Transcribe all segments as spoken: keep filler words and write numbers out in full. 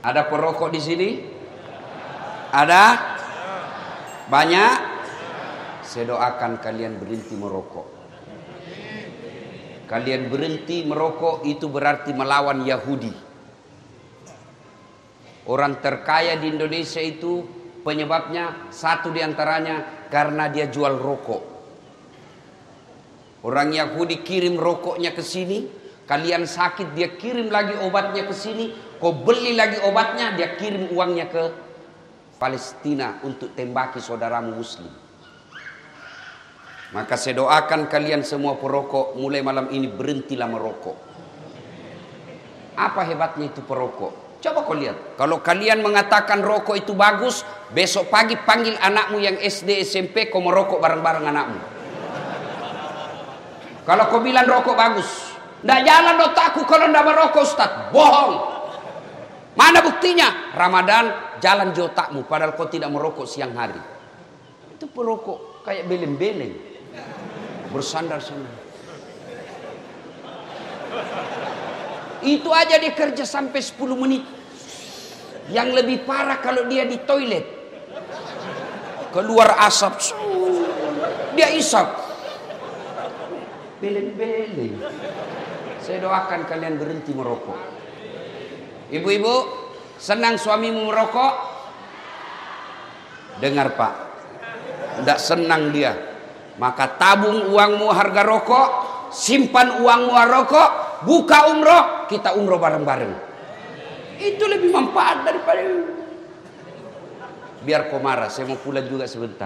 Ada perokok di sini? Ada? Banyak? Saya doakan kalian berhenti merokok. Kalian berhenti merokok itu berarti melawan Yahudi. Orang terkaya di Indonesia itu penyebabnya satu diantaranya karena dia jual rokok. Orang Yahudi kirim rokoknya ke sini, kalian sakit dia kirim lagi obatnya ke sini, kau beli lagi obatnya dia kirim uangnya ke Palestina untuk tembaki saudaramu muslim. Maka saya doakan kalian semua perokok mulai malam ini berhentilah merokok. Apa hebatnya itu perokok? Coba kau lihat. Kalau kalian mengatakan rokok itu bagus, besok pagi panggil anakmu yang S D S M P kau merokok bareng-bareng anakmu. Kalau kau bilang rokok bagus, ndak jalan otakku kalau ndak merokok Ustaz. Bohong. Mana buktinya? Ramadan jalan di otakmu padahal kau tidak merokok siang hari. Itu perokok kayak beleng-beleng. Bersandar-sandar. Itu aja dia kerja sampai sepuluh menit. Yang lebih parah kalau dia di toilet. Keluar asap. Dia isap. Beleng-beleng. Saya doakan kalian berhenti merokok. Ibu-ibu, senang suamimu merokok? Dengar Pak. Tidak senang dia. Maka tabung uangmu harga rokok. Simpan uangmu rokok. Buka umroh, kita umroh bareng-bareng. Itu lebih manfaat daripada. Biar kau marah, saya mau pulang juga sebentar.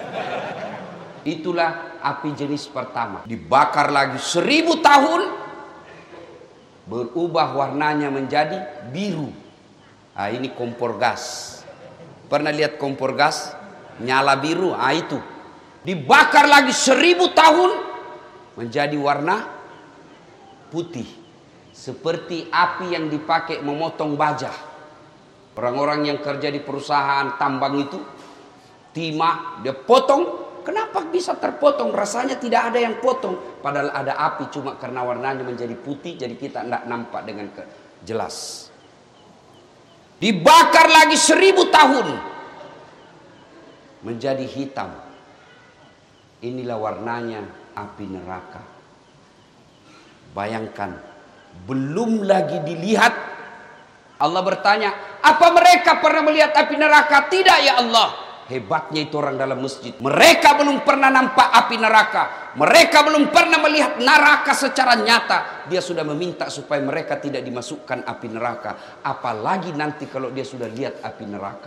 Itulah api jenis pertama. Dibakar lagi seribu tahun, berubah warnanya menjadi biru. Ah, ini kompor gas. Pernah lihat kompor gas? Nyala biru, ah itu. Dibakar lagi seribu tahun, menjadi warna putih, seperti api yang dipakai memotong baja. Orang-orang yang kerja di perusahaan tambang itu, timah dia potong. Kenapa bisa terpotong? Rasanya tidak ada yang potong, padahal ada api, cuma karena warnanya menjadi putih, jadi kita tidak nampak dengan jelas. Dibakar lagi seribu tahun, menjadi hitam. Inilah warnanya api neraka. Bayangkan, belum lagi dilihat. Allah bertanya, apa mereka pernah melihat api neraka? Tidak ya Allah. Hebatnya itu orang dalam masjid. Mereka belum pernah nampak api neraka. Mereka belum pernah melihat neraka secara nyata. Dia sudah meminta supaya mereka tidak dimasukkan api neraka. Apalagi nanti kalau dia sudah lihat api neraka.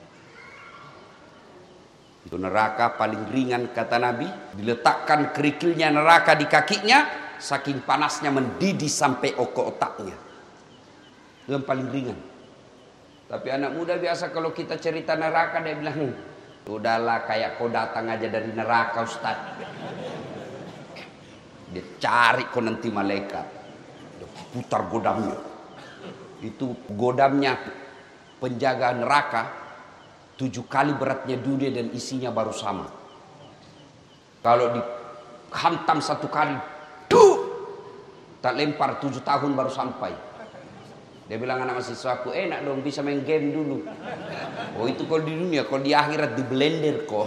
Itu neraka paling ringan kata Nabi. Diletakkan kerikilnya neraka di kakinya. Saking panasnya mendidih sampai ke otaknya. Itu yang paling ringan. Tapi anak muda biasa kalau kita cerita neraka dia bilang, udahlah kayak kau datang aja dari neraka Ustaz. Dia cari kau nanti malaikat. Dia putar godamnya. Itu godamnya penjaga neraka. Tujuh kali beratnya dunia dan isinya baru sama. Kalau dihantam satu kali, tak lempar tujuh tahun baru sampai. Dia bilang anak mahasiswaku, enak dong bisa main game dulu. Oh itu kalau di dunia, kalau di akhirat di blender kok.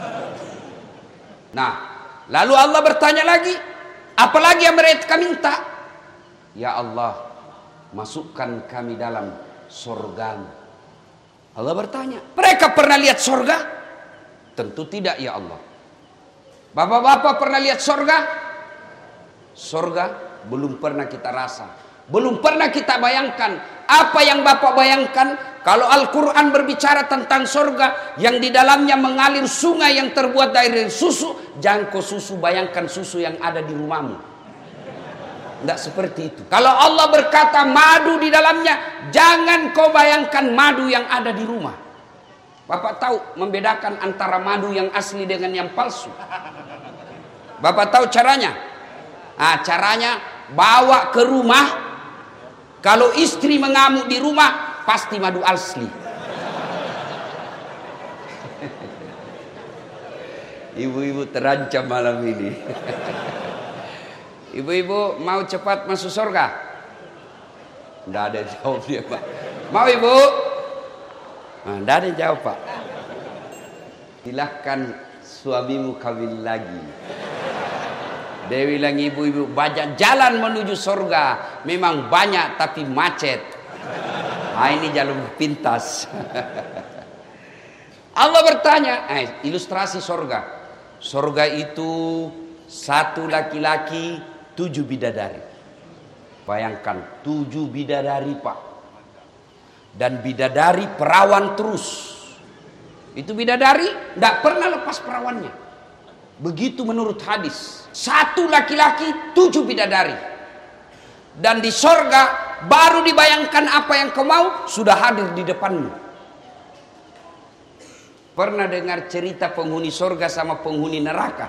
Nah, lalu Allah bertanya lagi, apalagi yang mereka minta? Ya Allah, masukkan kami dalam surgamu. Allah bertanya, mereka pernah lihat surga? Tentu tidak ya Allah. Bapak-bapak pernah lihat surga? Surga belum pernah kita rasa, belum pernah kita bayangkan. Apa yang Bapak bayangkan kalau Al-Quran berbicara tentang surga yang di dalamnya mengalir sungai yang terbuat dari susu? Jangan kau susu bayangkan susu yang ada di rumahmu. Tidak seperti itu. Kalau Allah berkata madu di dalamnya, jangan kau bayangkan madu yang ada di rumah. Bapak tahu membedakan antara madu yang asli dengan yang palsu? Bapak tahu caranya? Nah, caranya bawa ke rumah. Kalau istri mengamuk di rumah, pasti madu asli. Ibu-ibu terancam malam ini. Ibu-ibu mau cepat masuk surga? Tidak ada jawab dia Pak. Mau ibu? Nah, tidak ada jawab pak. Silahkan suamimu kawin lagi. Dia bilang, ibu-ibu banyak jalan menuju surga. Memang banyak tapi macet. Nah, ini jalur pintas. Allah bertanya, eh, ilustrasi surga. Surga itu satu laki-laki, tujuh bidadari. Bayangkan, tujuh bidadari pak. Dan bidadari perawan terus. Itu bidadari tidak pernah lepas perawannya. Begitu menurut hadis. Satu laki-laki, tujuh bidadari. Dan di sorga baru dibayangkan apa yang kau mau sudah hadir di depanmu. Pernah dengar cerita penghuni sorga sama penghuni neraka?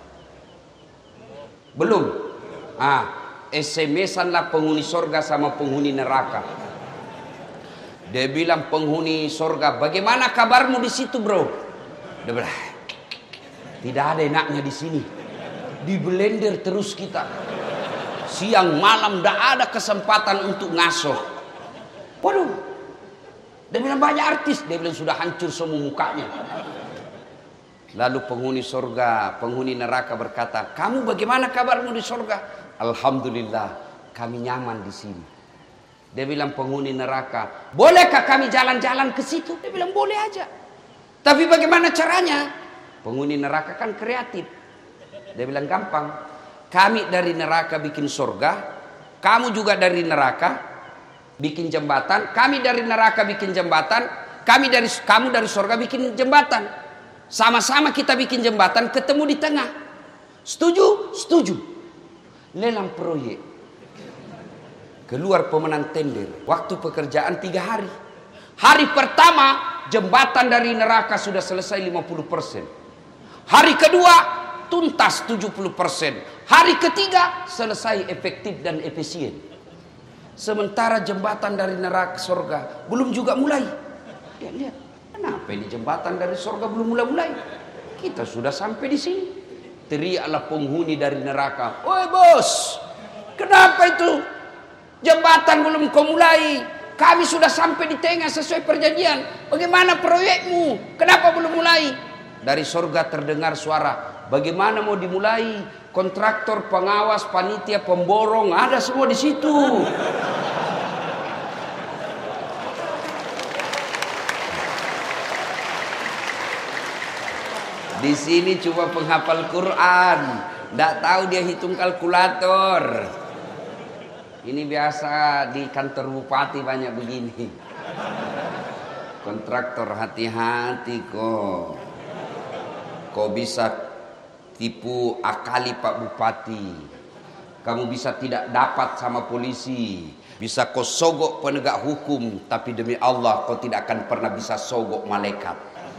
Belum? Ah, S M S-an lah penghuni sorga sama penghuni neraka. Dia bilang penghuni sorga, bagaimana kabarmu di situ bro? Dia bilang, tidak ada enaknya di sini. Di blender terus kita. Siang malam tidak ada kesempatan untuk ngasoh. Waduh. Dia bilang banyak artis. Dia bilang sudah hancur semua mukanya. Lalu penghuni sorga, penghuni neraka berkata, kamu bagaimana kabarmu di sorga? Alhamdulillah, kami nyaman di sini. Dia bilang penghuni neraka, bolehkah kami jalan-jalan ke situ? Dia bilang boleh aja. Tapi bagaimana caranya? Penghuni neraka kan kreatif. Dia bilang gampang. Kami dari neraka bikin surga, kamu juga dari neraka bikin jembatan, kami dari neraka bikin jembatan, kami dari kamu dari surga bikin jembatan. Sama-sama kita bikin jembatan, ketemu di tengah. Setuju? Setuju. Lelang proyek. Keluar pemenang tender. Waktu pekerjaan tiga hari. Hari pertama jembatan dari neraka sudah selesai lima puluh persen. Hari kedua tuntas tujuh puluh persen. Hari ketiga selesai efektif dan efisien. Sementara jembatan dari neraka surga belum juga mulai. Lihat, lihat. Kenapa ini jembatan dari surga belum mulai-mulai? Kita sudah sampai di sini. Teriaklah penghuni dari neraka. Oi bos, kenapa itu? Jembatan belum kau mulai. Kami sudah sampai di tengah sesuai perjanjian. Bagaimana proyekmu? Kenapa belum mulai? Dari surga terdengar suara. Bagaimana mau dimulai? Kontraktor, pengawas, panitia, pemborong, ada semua di situ. Di sini cuma penghafal Quran, tidak tahu dia hitung kalkulator. Ini biasa di kantor bupati banyak begini. Kontraktor hati-hati kok. Kau bisa tipu akali Pak Bupati. Kamu bisa tidak dapat sama polisi. Bisa kau sogok penegak hukum. Tapi demi Allah kau tidak akan pernah bisa sogok malaikat.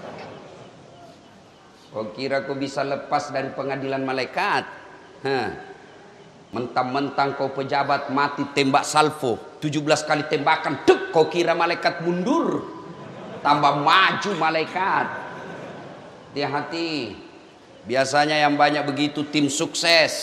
Kau kira kau bisa lepas dari pengadilan malaikat? Hah. Mentang-mentang kau pejabat mati tembak salvo tujuh belas kali tembakan, tuk, kau kira malaikat mundur, tambah maju malaikat. Hati-hati. Biasanya yang banyak begitu tim sukses.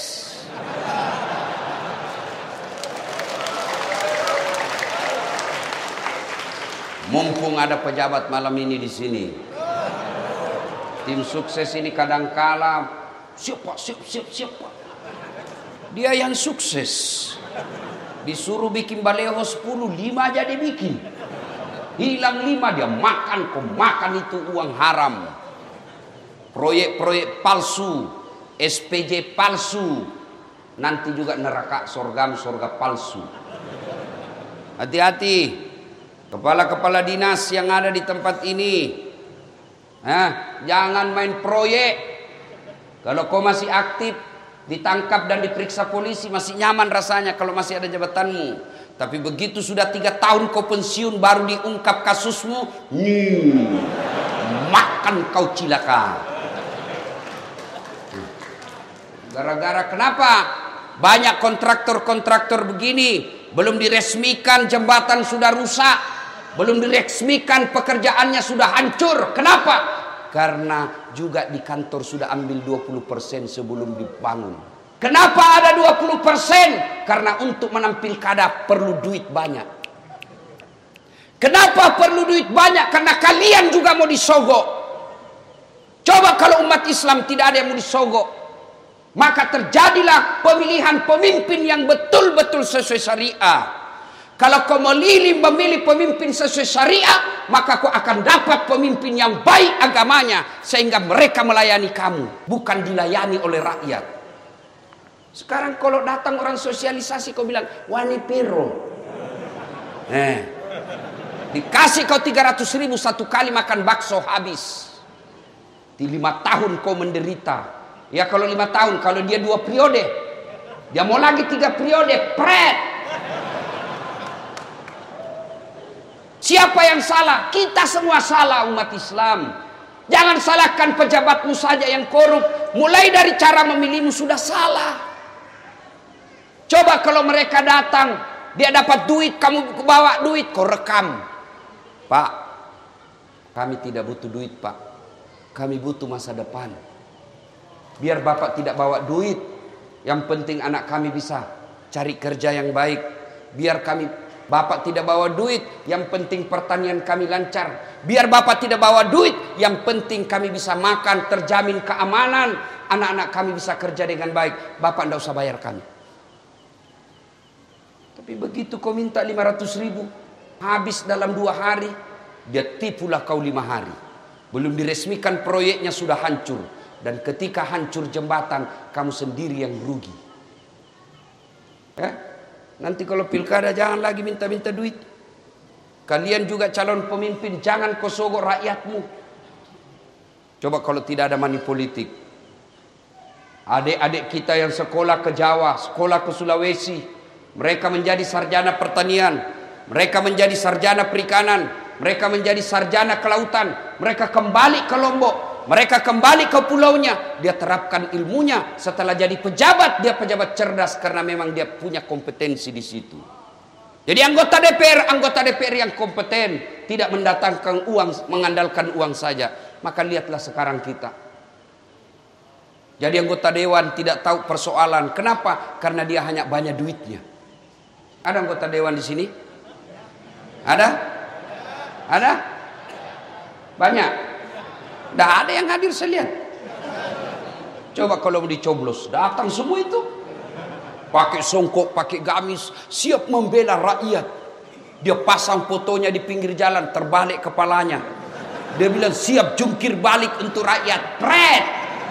Mumpung ada pejabat malam ini di sini, tim sukses ini kadangkala siapa siapa siapa siapa. Dia yang sukses. Disuruh bikin baleho sepuluh, lima aja dia bikin. Hilang lima dia makan, kau makan itu uang haram. Proyek-proyek palsu, S P J palsu. Nanti juga neraka sorga, sorga palsu. Hati-hati. Kepala-kepala dinas yang ada di tempat ini. Hah, jangan main proyek. Kalau kau masih aktif, ditangkap dan diperiksa polisi masih nyaman rasanya kalau masih ada jabatanmu. Tapi begitu sudah tiga tahun kau pensiun baru diungkap kasusmu, hmm, makan kau cilaka. Gara-gara kenapa? Banyak kontraktor-kontraktor begini belum diresmikan jembatan sudah rusak, belum diresmikan pekerjaannya sudah hancur. Kenapa? Karena juga di kantor sudah ambil dua puluh persen sebelum dibangun. Kenapa ada dua puluh persen? Karena untuk menampil kada perlu duit banyak. Kenapa perlu duit banyak? Karena kalian juga mau disogok. Coba kalau umat Islam tidak ada yang mau disogok, maka terjadilah pemilihan pemimpin yang betul-betul sesuai syariah. Kalau kau memilih, memilih pemimpin sesuai syariah, maka kau akan dapat pemimpin yang baik agamanya, sehingga mereka melayani kamu, bukan dilayani oleh rakyat. Sekarang kalau datang orang sosialisasi, kau bilang, wani piro. Eh, dikasih kau tiga ratus ribu satu kali makan bakso habis. Di lima tahun kau menderita. Ya kalau lima tahun, kalau dia dua periode, dia mau lagi tiga periode, pret. Siapa yang salah? Kita semua salah, umat Islam. Jangan salahkan pejabatmu saja yang korup. Mulai dari cara memilihmu sudah salah. Coba kalau mereka datang, dia dapat duit, kamu bawa duit, kau rekam. Pak, kami tidak butuh duit, Pak. Kami butuh masa depan. Biar Bapak tidak bawa duit, yang penting anak kami bisa cari kerja yang baik. Biar kami, Bapak tidak bawa duit, yang penting pertanian kami lancar. Biar Bapak tidak bawa duit, yang penting kami bisa makan, terjamin keamanan. Anak-anak kami bisa kerja dengan baik. Bapak tidak usah bayar kami. Tapi begitu kau minta lima ratus ribu, habis dalam dua hari, dia tipulah kau lima hari. Belum diresmikan proyeknya sudah hancur. Dan ketika hancur jembatan, kamu sendiri yang rugi. Ya? Nanti kalau pilkada jangan lagi minta-minta duit. Kalian juga calon pemimpin, jangan kau sogok rakyatmu. Coba kalau tidak ada money politik. Adik-adik kita yang sekolah ke Jawa, sekolah ke Sulawesi, mereka menjadi sarjana pertanian, mereka menjadi sarjana perikanan, mereka menjadi sarjana kelautan, mereka kembali ke Lombok, mereka kembali ke pulaunya, dia terapkan ilmunya. Setelah jadi pejabat, dia pejabat cerdas karena memang dia punya kompetensi di situ. Jadi anggota D P R, anggota D P R yang kompeten, tidak mendatangkan uang, mengandalkan uang saja. Maka lihatlah sekarang kita. Jadi anggota dewan tidak tahu persoalan. Kenapa? Karena dia hanya banyak duitnya. Ada anggota dewan di sini? Ada? Ada? Banyak? Tidak ada yang hadir saya lihat. Coba kalau mau dicoblos, datang semua itu. Pakai songkok, pakai gamis, siap membela rakyat. Dia pasang fotonya di pinggir jalan, terbalik kepalanya. Dia bilang siap jungkir balik untuk rakyat. Pret!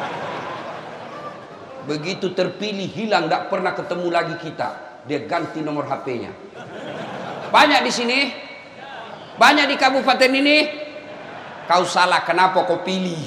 Begitu terpilih hilang, tidak pernah ketemu lagi kita. Dia ganti nomor H P-nya. Banyak di sini? Banyak di kabupaten ini? Kau salah, kenapa kau pilih?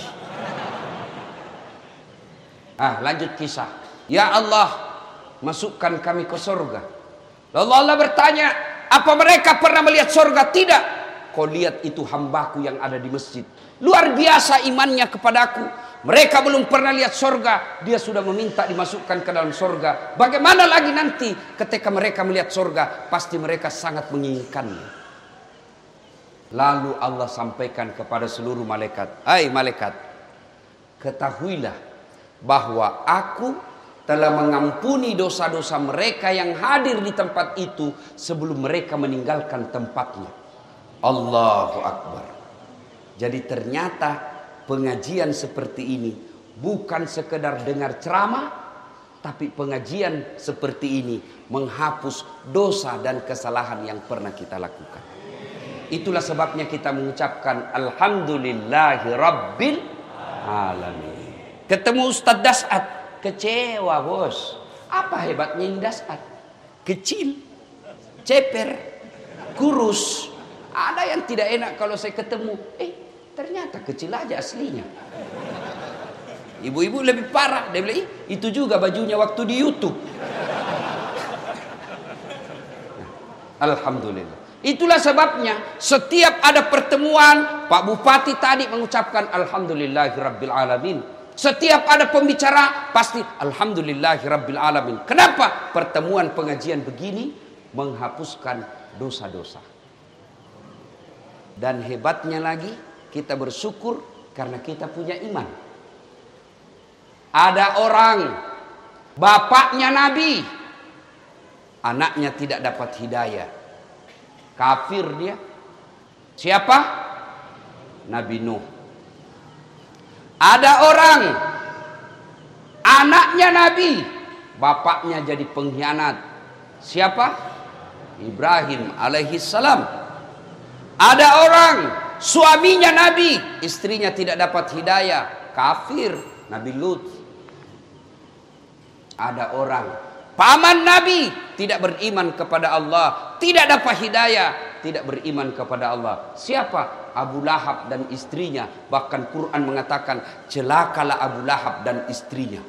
Ah, lanjut kisah. Ya Allah, masukkan kami ke surga. Lalu Allah bertanya, apa mereka pernah melihat surga? Tidak. Kau lihat itu hambaku yang ada di masjid. Luar biasa imannya kepadaku. Mereka belum pernah lihat surga, dia sudah meminta dimasukkan ke dalam surga. Bagaimana lagi nanti ketika mereka melihat surga? Pasti mereka sangat menginginkannya. Lalu Allah sampaikan kepada seluruh malaikat, hai malaikat, ketahuilah bahwa aku telah mengampuni dosa-dosa mereka yang hadir di tempat itu sebelum mereka meninggalkan tempatnya. Allahu Akbar. Jadi ternyata pengajian seperti ini bukan sekedar dengar ceramah, tapi pengajian seperti ini menghapus dosa dan kesalahan yang pernah kita lakukan. Itulah sebabnya kita mengucapkan Alhamdulillahi Rabbil Alamin. Ketemu Ustadz Das'ad, kecewa bos. Apa hebatnya ini Das'ad? Kecil, ceper, kurus. Ada yang tidak enak kalau saya ketemu. Eh, ternyata kecil aja aslinya. Ibu-ibu lebih parah. Dia bilang, itu juga bajunya waktu di YouTube. Alhamdulillah. Itulah sebabnya setiap ada pertemuan, Pak Bupati tadi mengucapkan Alhamdulillahirabbil alamin. Setiap ada pembicara pasti Alhamdulillahirabbil alamin. Kenapa? Pertemuan pengajian begini menghapuskan dosa-dosa. Dan hebatnya lagi, kita bersyukur karena kita punya iman. Ada orang, bapaknya Nabi, anaknya tidak dapat hidayah. Kafir dia. Siapa? Nabi Nuh. Ada orang, anaknya Nabi, bapaknya jadi pengkhianat. Siapa? Ibrahim alaihi salam. Ada orang, suaminya Nabi, istrinya tidak dapat hidayah, kafir, Nabi Lut. Ada orang, paman Nabi tidak beriman kepada Allah, tidak dapat hidayah, tidak beriman kepada Allah. Siapa? Abu Lahab dan istrinya. Bahkan Quran mengatakan celakalah Abu Lahab dan istrinya.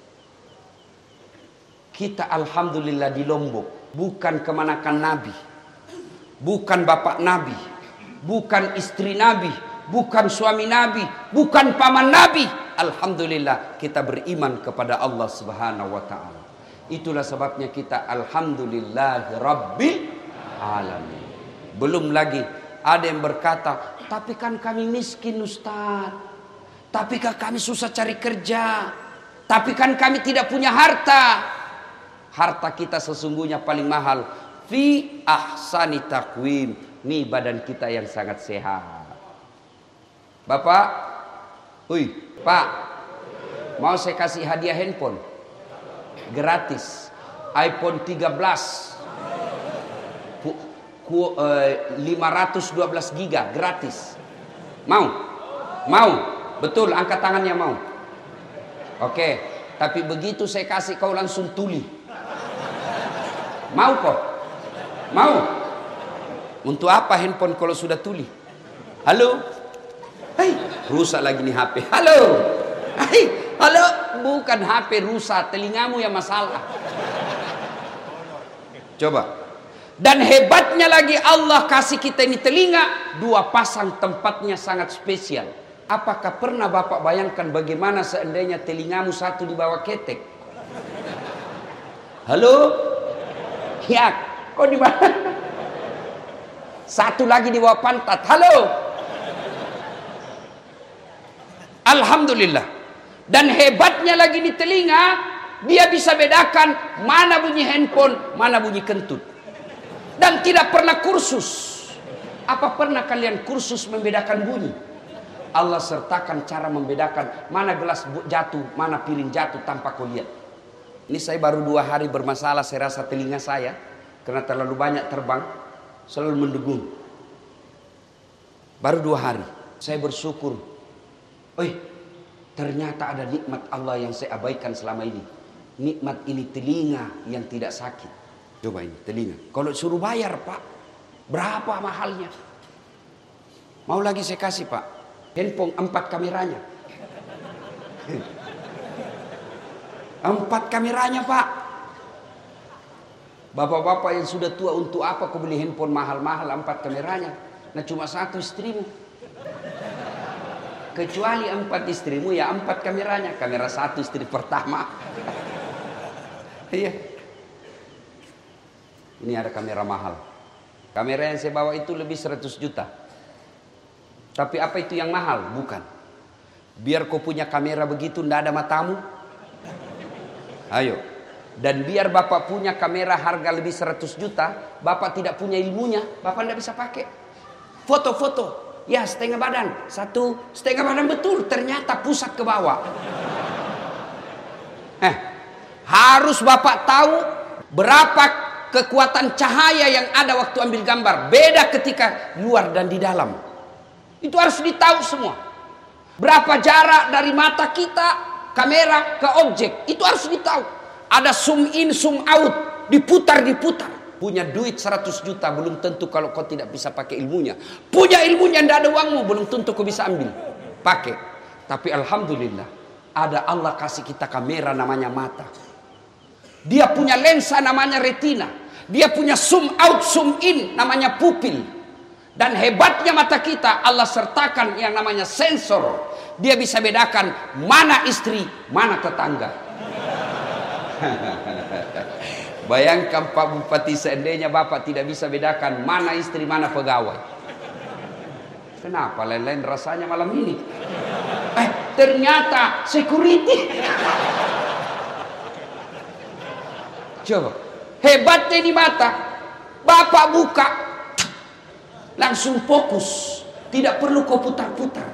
Kita alhamdulillah di Lombok bukan kemanakan Nabi, bukan bapak Nabi, bukan istri Nabi, bukan suami Nabi, bukan paman Nabi. Alhamdulillah kita beriman kepada Allah Subhanahu wa ta'ala. Itulah sebabnya kita alhamdulillah rabbil alamin. Belum lagi ada yang berkata, tapi kan kami miskin Ustaz, tapi kan kami susah cari kerja, tapi kan kami tidak punya harta. Harta kita sesungguhnya paling mahal fi ahsani taqwim. Nih badan kita yang sangat sehat. Bapak, hui, Pak, mau saya kasih hadiah handphone gratis, iPhone tiga belas lima ratus dua belas giga gratis. Mau? Mau? Betul, angkat tangannya mau. Oke, tapi begitu saya kasih kau langsung tuli. Mau kok? Mau? Untuk apa handphone kalau sudah tuli? Halo? Hei, rusak lagi nih H P. Halo? Hei, halo? Bukan H P rusak, telingamu yang masalah. Coba. Dan hebatnya lagi Allah kasih kita ini telinga, dua pasang, tempatnya sangat spesial. Apakah pernah Bapak bayangkan bagaimana seandainya telingamu satu di bawah ketek? Halo? Ya, kok di mana? Satu lagi di bawah pantat. Halo? Alhamdulillah. Dan hebatnya lagi di telinga, dia bisa bedakan mana bunyi handphone, mana bunyi kentut. Dan tidak pernah kursus. Apa pernah kalian kursus membedakan bunyi? Allah sertakan cara membedakan mana gelas jatuh, mana piring jatuh tanpa kau lihat. Ini saya baru dua hari bermasalah, saya rasa telinga saya karena terlalu banyak terbang, selalu mendegung. Baru dua hari, saya bersyukur. Oi, ternyata ada nikmat Allah yang saya abaikan selama ini. Nikmat ini telinga yang tidak sakit. Coba ini telinga. Kalau suruh bayar Pak, berapa mahalnya? Mau lagi saya kasih Pak, handphone empat kameranya. Empat kameranya Pak. Bapak-bapak yang sudah tua, untuk apa kau beli handphone mahal-mahal empat kameranya? Nah cuma satu istrimu. Kecuali empat istrimu ya empat kameranya. Kamera satu istri pertama. Iya. Ini ada kamera mahal. Kamera yang saya bawa itu lebih seratus juta. Tapi apa itu yang mahal? Bukan. Biar kau punya kamera begitu ndak ada matamu. Ayo. Dan biar Bapak punya kamera harga lebih seratus juta, Bapak tidak punya ilmunya, Bapak ndak bisa pakai. Foto-foto, ya setengah badan, satu setengah badan betul, ternyata pusat ke bawah. Eh, harus Bapak tahu berapa kekuatan cahaya yang ada waktu ambil gambar. Beda ketika luar dan di dalam. Itu harus ditahu semua. Berapa jarak dari mata kita, kamera ke objek, itu harus ditahu. Ada zoom in, zoom out, diputar-diputar. Punya duit seratus juta, belum tentu kalau kau tidak bisa pakai ilmunya. Punya ilmunya, tidak ada uangmu, belum tentu kau bisa ambil. Pakai. Tapi Alhamdulillah, ada Allah kasih kita kamera namanya mata. Dia punya lensa namanya retina. Dia punya zoom out, zoom in namanya pupil. Dan hebatnya mata kita, Allah sertakan yang namanya sensor. Dia bisa bedakan mana istri, mana tetangga. Bayangkan Pak Bupati, seandainya Bapak tidak bisa bedakan mana istri, mana pegawai. Kenapa lain-lain rasanya malam ini? Eh, ternyata security. Coba, hebatnya di mata. Bapak buka, Langsung fokus. Tidak perlu kau putar-putar.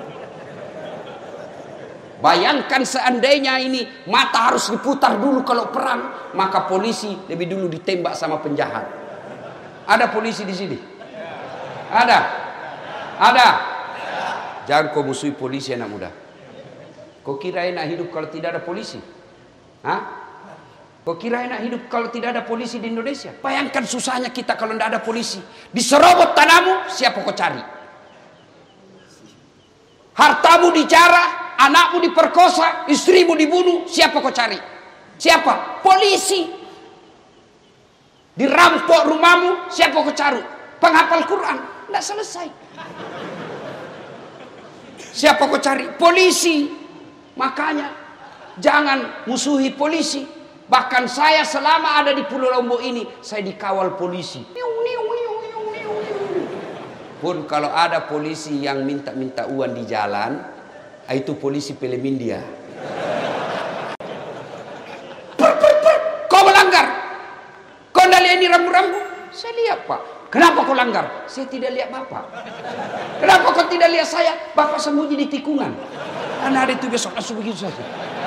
Bayangkan seandainya ini mata harus diputar dulu kalau perang, maka polisi lebih dulu ditembak sama penjahat. Ada polisi di sini? Ada? Ada? Jangan kau musuhi polisi anak muda. Kau kira enak hidup kalau tidak ada polisi? Hah? Kau kira enak hidup kalau tidak ada polisi di Indonesia? Bayangkan susahnya kita kalau tidak ada polisi. Diserobot tanahmu, siapa kau cari? Hartamu dijarah, anakmu diperkosa, istrimu dibunuh, siapa kau cari? Siapa? Polisi. Dirampok rumahmu, siapa kau cari? Penghafal Quran. Tidak selesai. Siapa kau cari? Polisi. Makanya jangan musuhi polisi. Bahkan saya selama ada di Pulau Lombok ini, saya dikawal polisi. Pun kalau ada polisi yang minta-minta uang di jalan, itu polisi film India. Per, per, per. Kau melanggar. Kau tidak lihat ini rambu-rambu? Saya lihat, Pak. Kenapa kau langgar? Saya tidak lihat Bapak. Kenapa kau tidak lihat saya? Bapak sembunyi di tikungan. Karena hari itu besok langsung begitu saja.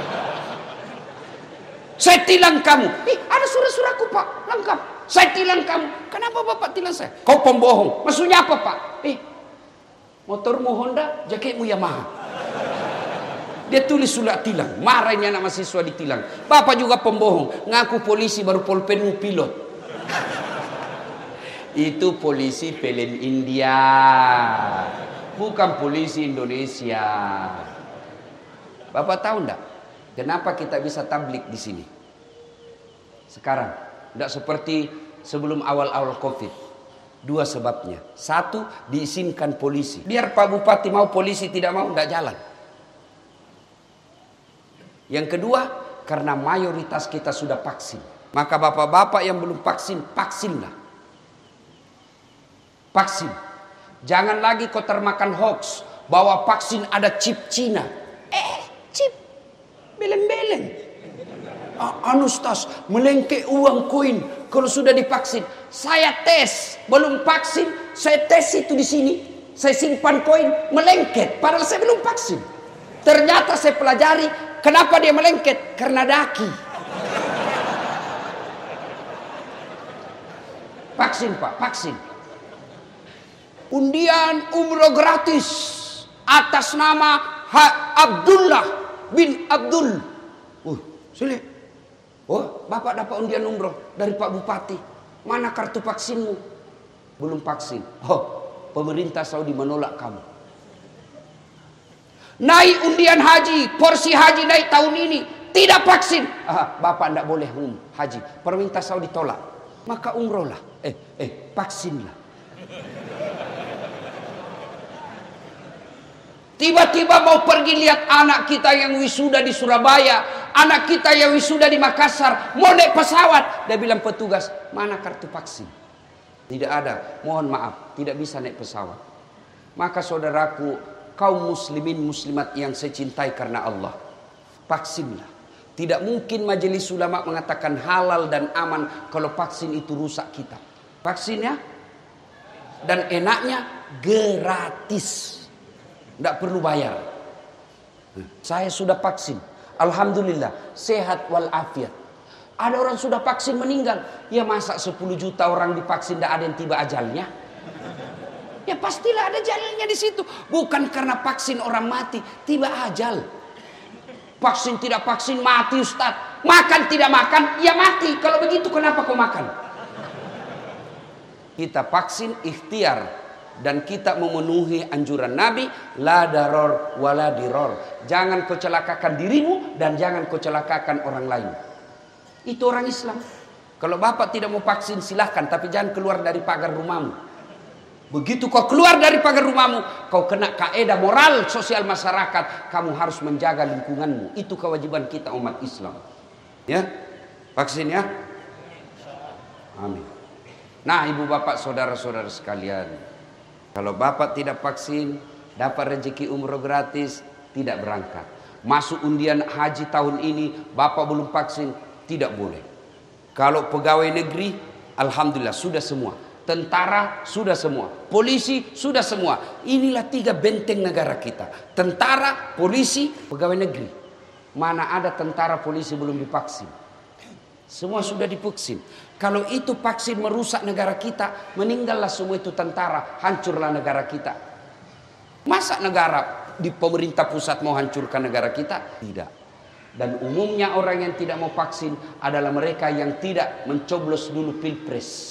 Saya tilang kamu. Ih, ada surat-suratku, Pak. Lengkap. Saya tilang kamu. Kenapa Bapak tilang saya? Kau pembohong. Maksudnya apa, Pak? Eh, motormu Honda, jaketmu Yamaha. Dia tulis surat tilang. Marah ini anak mahasiswa ditilang. Bapak juga pembohong. Ngaku polisi baru pulpenmu pilot. Itu polisi film India. Bukan polisi Indonesia. Bapak tahu enggak? Kenapa kita bisa tablik di sini? Sekarang, tidak seperti sebelum awal-awal Covid. Dua sebabnya. Satu, diizinkan polisi. Biar Pak Bupati mau, polisi tidak mau, tidak jalan. Yang kedua, karena mayoritas kita sudah vaksin. Maka bapak-bapak yang belum vaksin, vaksinlah. Vaksin. Jangan lagi kau termakan hoax bahwa vaksin ada chip Cina. Eh, chip. Beleng-beleng. Anustas, melengke uang koin kalau sudah divaksin. Saya tes, belum vaksin, saya tes itu di sini. Saya simpan koin, melengket. Padahal saya belum vaksin. Ternyata saya pelajari, kenapa dia melengket? Karena daki. Vaksin, Pak, vaksin. Undian umroh gratis atas nama ha Abdullah bin Abdul. Uh, sulit. Oh, Bapak dapat undian umroh dari Pak Bupati. Mana kartu vaksinmu? Belum vaksin. Oh, pemerintah Saudi menolak kamu. Naik undian haji, porsi haji naik tahun ini, tidak vaksin. Ah, Bapak tidak boleh um, haji. Pemerintah Saudi tolak. Maka umrohlah. Eh, eh, vaksinlah. Tiba-tiba mau pergi lihat anak kita yang wisuda di Surabaya, anak kita yang wisuda di Makassar, mau naik pesawat. Dia bilang petugas, mana kartu vaksin? Tidak ada, mohon maaf, tidak bisa naik pesawat. Maka saudaraku, kaum muslimin muslimat yang saya cintai karena Allah, vaksinlah. Tidak mungkin majelis ulama mengatakan halal dan aman kalau vaksin itu rusak kita. Vaksinnya dan enaknya gratis. Tidak perlu bayar. Saya sudah vaksin. Alhamdulillah. Sehat walafiat. Ada orang sudah vaksin meninggal. Ya masa sepuluh juta orang divaksin tidak ada yang tiba ajalnya? Ya pastilah ada jalannya di situ. Bukan karena vaksin orang mati. Tiba ajal. Vaksin tidak vaksin mati Ustaz. Makan tidak makan. Ya mati. Kalau begitu kenapa kau makan? Kita vaksin ikhtiar. Dan kita memenuhi anjuran Nabi, la daror wala diror. Jangan kau celakakan dirimu dan jangan kau celakakan orang lain. Itu orang Islam. Kalau Bapak tidak mau vaksin silahkan, tapi jangan keluar dari pagar rumahmu. Begitu kau keluar dari pagar rumahmu, kau kena kaedah moral sosial masyarakat. Kamu harus menjaga lingkunganmu. Itu kewajiban kita umat Islam. Ya, vaksin ya. Amin. Nah, ibu bapak saudara-saudara sekalian. Kalau Bapak tidak vaksin, dapat rezeki umroh gratis, tidak berangkat. Masuk undian haji tahun ini, Bapak belum vaksin, tidak boleh. Kalau pegawai negeri, alhamdulillah sudah semua. Tentara sudah semua, polisi sudah semua. Inilah tiga benteng negara kita. Tentara, polisi, pegawai negeri. Mana ada tentara polisi belum divaksin? Semua sudah divaksin. Kalau itu vaksin merusak negara kita, meninggallah semua itu tentara, hancurlah negara kita. Masa negara di pemerintah pusat mau hancurkan negara kita? Tidak. Dan umumnya orang yang tidak mau vaksin adalah mereka yang tidak mencoblos dulu pilpres.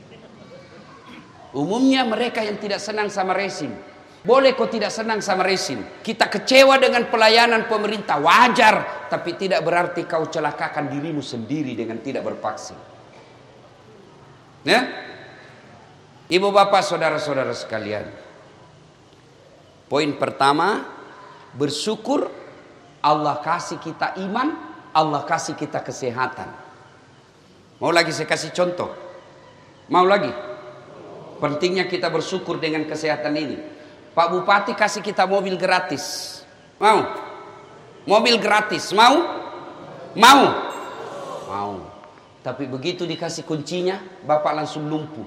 Umumnya mereka yang tidak senang sama rezim. Boleh kok tidak senang sama rezim. Kita kecewa dengan pelayanan pemerintah, wajar. Tapi tidak berarti kau celakakan dirimu sendiri dengan tidak bervaksin. Ya? Ibu bapak saudara-saudara sekalian. Poin pertama, bersyukur Allah kasih kita iman, Allah kasih kita kesehatan. Mau lagi saya kasih contoh? Mau lagi? Pentingnya kita bersyukur dengan kesehatan ini. Pak Bupati kasih kita mobil gratis. Mau? Mobil gratis. Mau? Mau? Mau. Tapi begitu dikasih kuncinya, Bapak langsung lumpuh.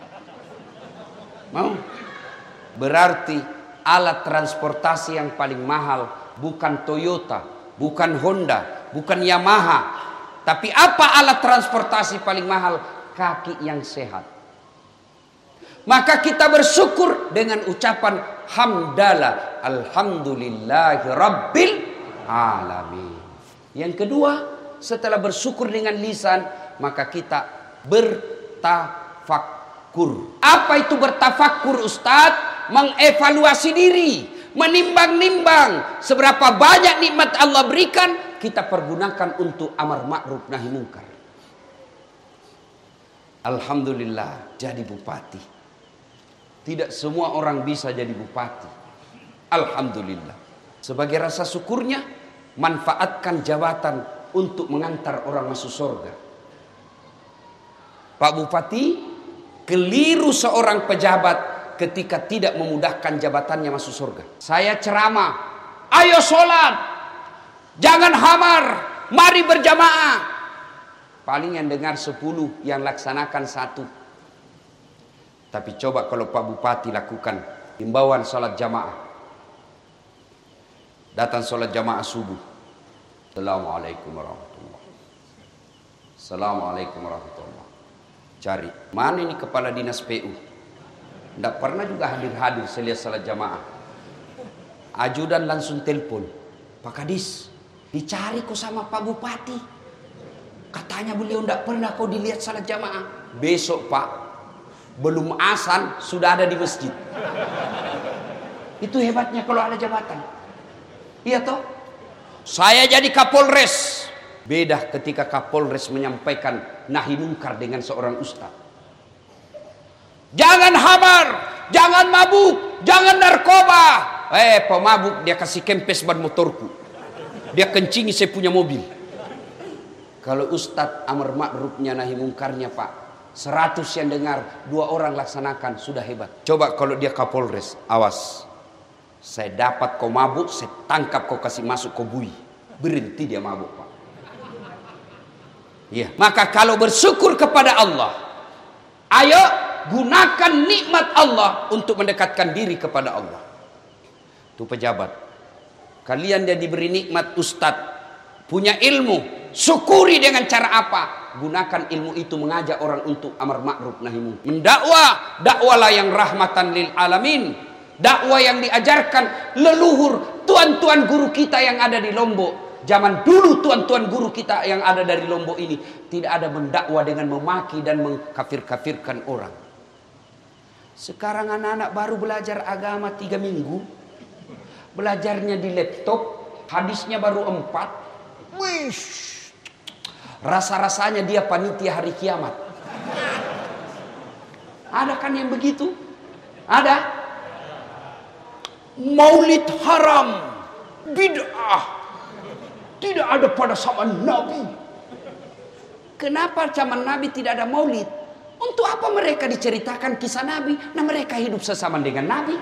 Mau? Berarti alat transportasi yang paling mahal bukan Toyota, bukan Honda, bukan Yamaha. Tapi apa alat transportasi paling mahal? Kaki yang sehat. Maka kita bersyukur dengan ucapan hamdalah, alhamdulillahi rabbil alamin. Yang kedua, setelah bersyukur dengan lisan, maka kita bertafakkur. Apa itu bertafakkur, Ustadz? Mengevaluasi diri, menimbang-nimbang seberapa banyak nikmat Allah berikan, kita pergunakan untuk amar ma'ruf nahi munkar. Alhamdulillah jadi bupati. Tidak semua orang bisa jadi bupati. Alhamdulillah. Sebagai rasa syukurnya, manfaatkan jabatan untuk mengantar orang masuk surga. Pak Bupati, keliru seorang pejabat ketika tidak memudahkan jabatannya masuk surga. Saya ceramah, ayo sholat, jangan hamar, mari berjamaah. Paling yang dengar sepuluh, yang laksanakan satu. Tapi coba kalau Pak Bupati lakukan himbauan sholat jamaah. Datang sholat jamaah subuh. Assalamualaikum warahmatullahi wabarakatuh. Assalamualaikum warahmatullahi wabarakatuh. Cari, mana ini kepala dinas P U? Tidak pernah juga hadir-hadir saya lihat sholat jamaah. Ajudan langsung telepon. Pak Kadis, dicari kok sama Pak Bupati. Katanya beliau tidak pernah kau dilihat sholat jamaah. Besok Pak, belum azan sudah ada di masjid. Itu hebatnya kalau ada jabatan. Iya toh? Saya jadi Kapolres. Beda ketika Kapolres menyampaikan nahi munkar dengan seorang ustaz. Jangan hamar, jangan mabuk, jangan narkoba. Eh, pemabuk dia kasih kempes ban motorku. Dia kencingi saya punya mobil. Kalau ustaz amar ma'rufnya nahi mungkarnya Pak, seratus yang dengar, dua orang laksanakan, sudah hebat. Coba kalau dia Kapolres, awas. Saya dapat kau mabuk, saya tangkap kau kasih masuk kau bui. Berhenti dia mabuk Pak. Iya. Maka kalau bersyukur kepada Allah, ayo gunakan nikmat Allah untuk mendekatkan diri kepada Allah. Itu pejabat. Kalian dia diberi nikmat ustadz, punya ilmu, syukuri dengan cara apa? Gunakan ilmu itu mengajak orang untuk amar ma'ruf nahi munkar. Mendakwah, dakwalah yang rahmatan lil alamin. Dakwah yang diajarkan leluhur tuan-tuan guru kita yang ada di Lombok. Zaman dulu tuan-tuan guru kita yang ada dari Lombok ini tidak ada mendakwah dengan memaki dan mengkafir-kafirkan orang. Sekarang anak-anak baru belajar agama tiga minggu, belajarnya di laptop, hadisnya baru empat. Wish, rasa-rasanya dia panitia hari kiamat. Ada kan yang begitu? Ada. Maulid haram, bid'ah, tidak ada pada zaman Nabi. Kenapa zaman Nabi tidak ada maulid? Untuk apa mereka diceritakan kisah Nabi? Nah mereka hidup sesama dengan Nabi.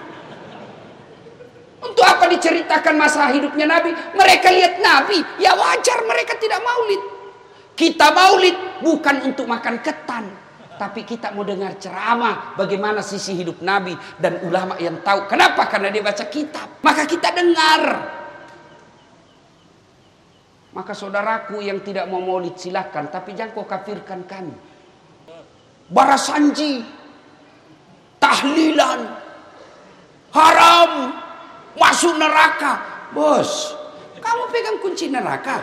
Untuk apa diceritakan masa hidupnya Nabi? Mereka lihat Nabi, ya wajar mereka tidak maulid. Kita maulid bukan untuk makan ketan. Tapi kita mau dengar ceramah bagaimana sisi hidup Nabi dan ulama yang tahu. Kenapa? Karena dia baca kitab. Maka kita dengar. Maka saudaraku yang tidak mau maulid silahkan, tapi jangan kau kafirkan kami. Barasanji, tahlilan, haram, masuk neraka. Bos, kamu pegang kunci neraka.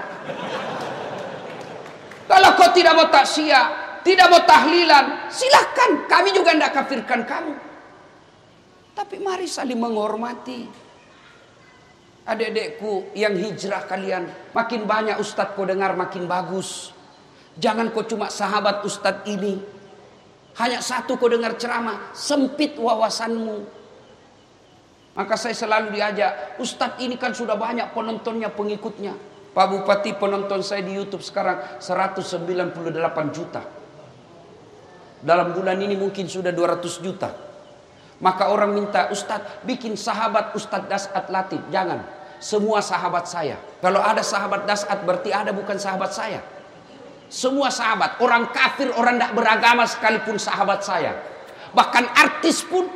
Kalau kau tidak mau taksiyah, tidak mau tahlilan, silahkan. Kami juga tidak kafirkan kamu. Tapi mari saling menghormati. Adik-adikku yang hijrah kalian, makin banyak ustadz kau dengar makin bagus. Jangan kau cuma sahabat ustadz ini. Hanya satu kau dengar ceramah, sempit wawasanmu. Maka saya selalu diajak, ustadz ini kan sudah banyak penontonnya, pengikutnya. Pak Bupati, penonton saya di YouTube sekarang seratus sembilan puluh delapan juta. Dalam bulan ini mungkin sudah dua ratus juta. Maka orang minta, ustadz bikin sahabat Ustadz Dasat Latif. Jangan. Semua sahabat saya. Kalau ada sahabat Dasat berarti ada bukan sahabat saya. Semua sahabat. Orang kafir, orang tidak beragama sekalipun sahabat saya. Bahkan artis pun.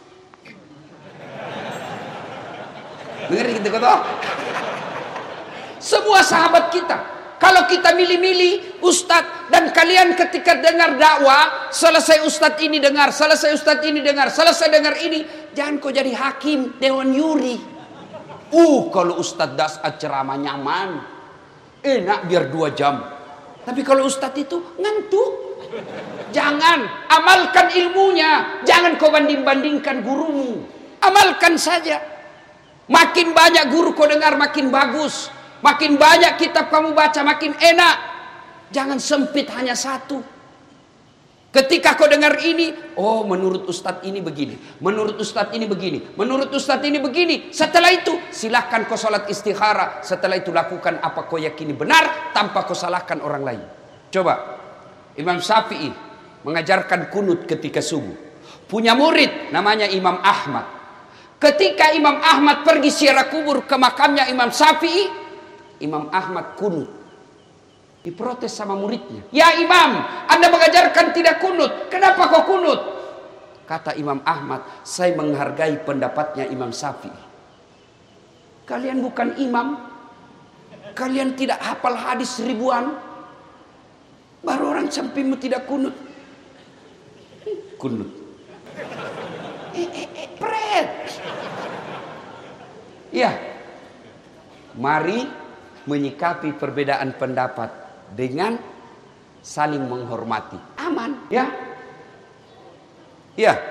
Dengar gitu kata. Semua sahabat kita. Kalau kita milih-milih ustadz dan kalian ketika dengar dakwah, selesai ustadz ini dengar, selesai ustadz ini dengar, selesai dengar ini, jangan kau jadi hakim dewan yuri. Uh, kalau ustadz Dasat ceramah nyaman, enak biar dua jam. Tapi kalau ustadz itu ngantuk. Jangan, amalkan ilmunya. Jangan kau banding-bandingkan gurumu. Amalkan saja. Makin banyak guru kau dengar makin bagus. Makin banyak kitab kamu baca makin enak. Jangan sempit hanya satu. Ketika kau dengar ini, oh menurut ustadz ini begini, menurut ustadz ini begini, menurut ustadz ini begini. Setelah itu silahkan kau salat istikharah. Setelah itu lakukan apa kau yakini benar tanpa kau salahkan orang lain. Coba Imam Syafi'i mengajarkan kunut ketika subuh. Punya murid namanya Imam Ahmad. Ketika Imam Ahmad pergi ziarah kubur ke makamnya Imam Syafi'i, Imam Ahmad kunut. Diprotes sama muridnya. Ya Imam, Anda mengajarkan tidak kunut. Kenapa kau kunut? Kata Imam Ahmad, saya menghargai pendapatnya Imam Syafi'i. Kalian bukan imam. Kalian tidak hafal hadis ribuan. Baru orang sampingmu tidak kunut. Kunut. Eh, eh, eh, pret. Ya. Mari menyikapi perbedaan pendapat dengan saling menghormati. Aman, ya? Ya.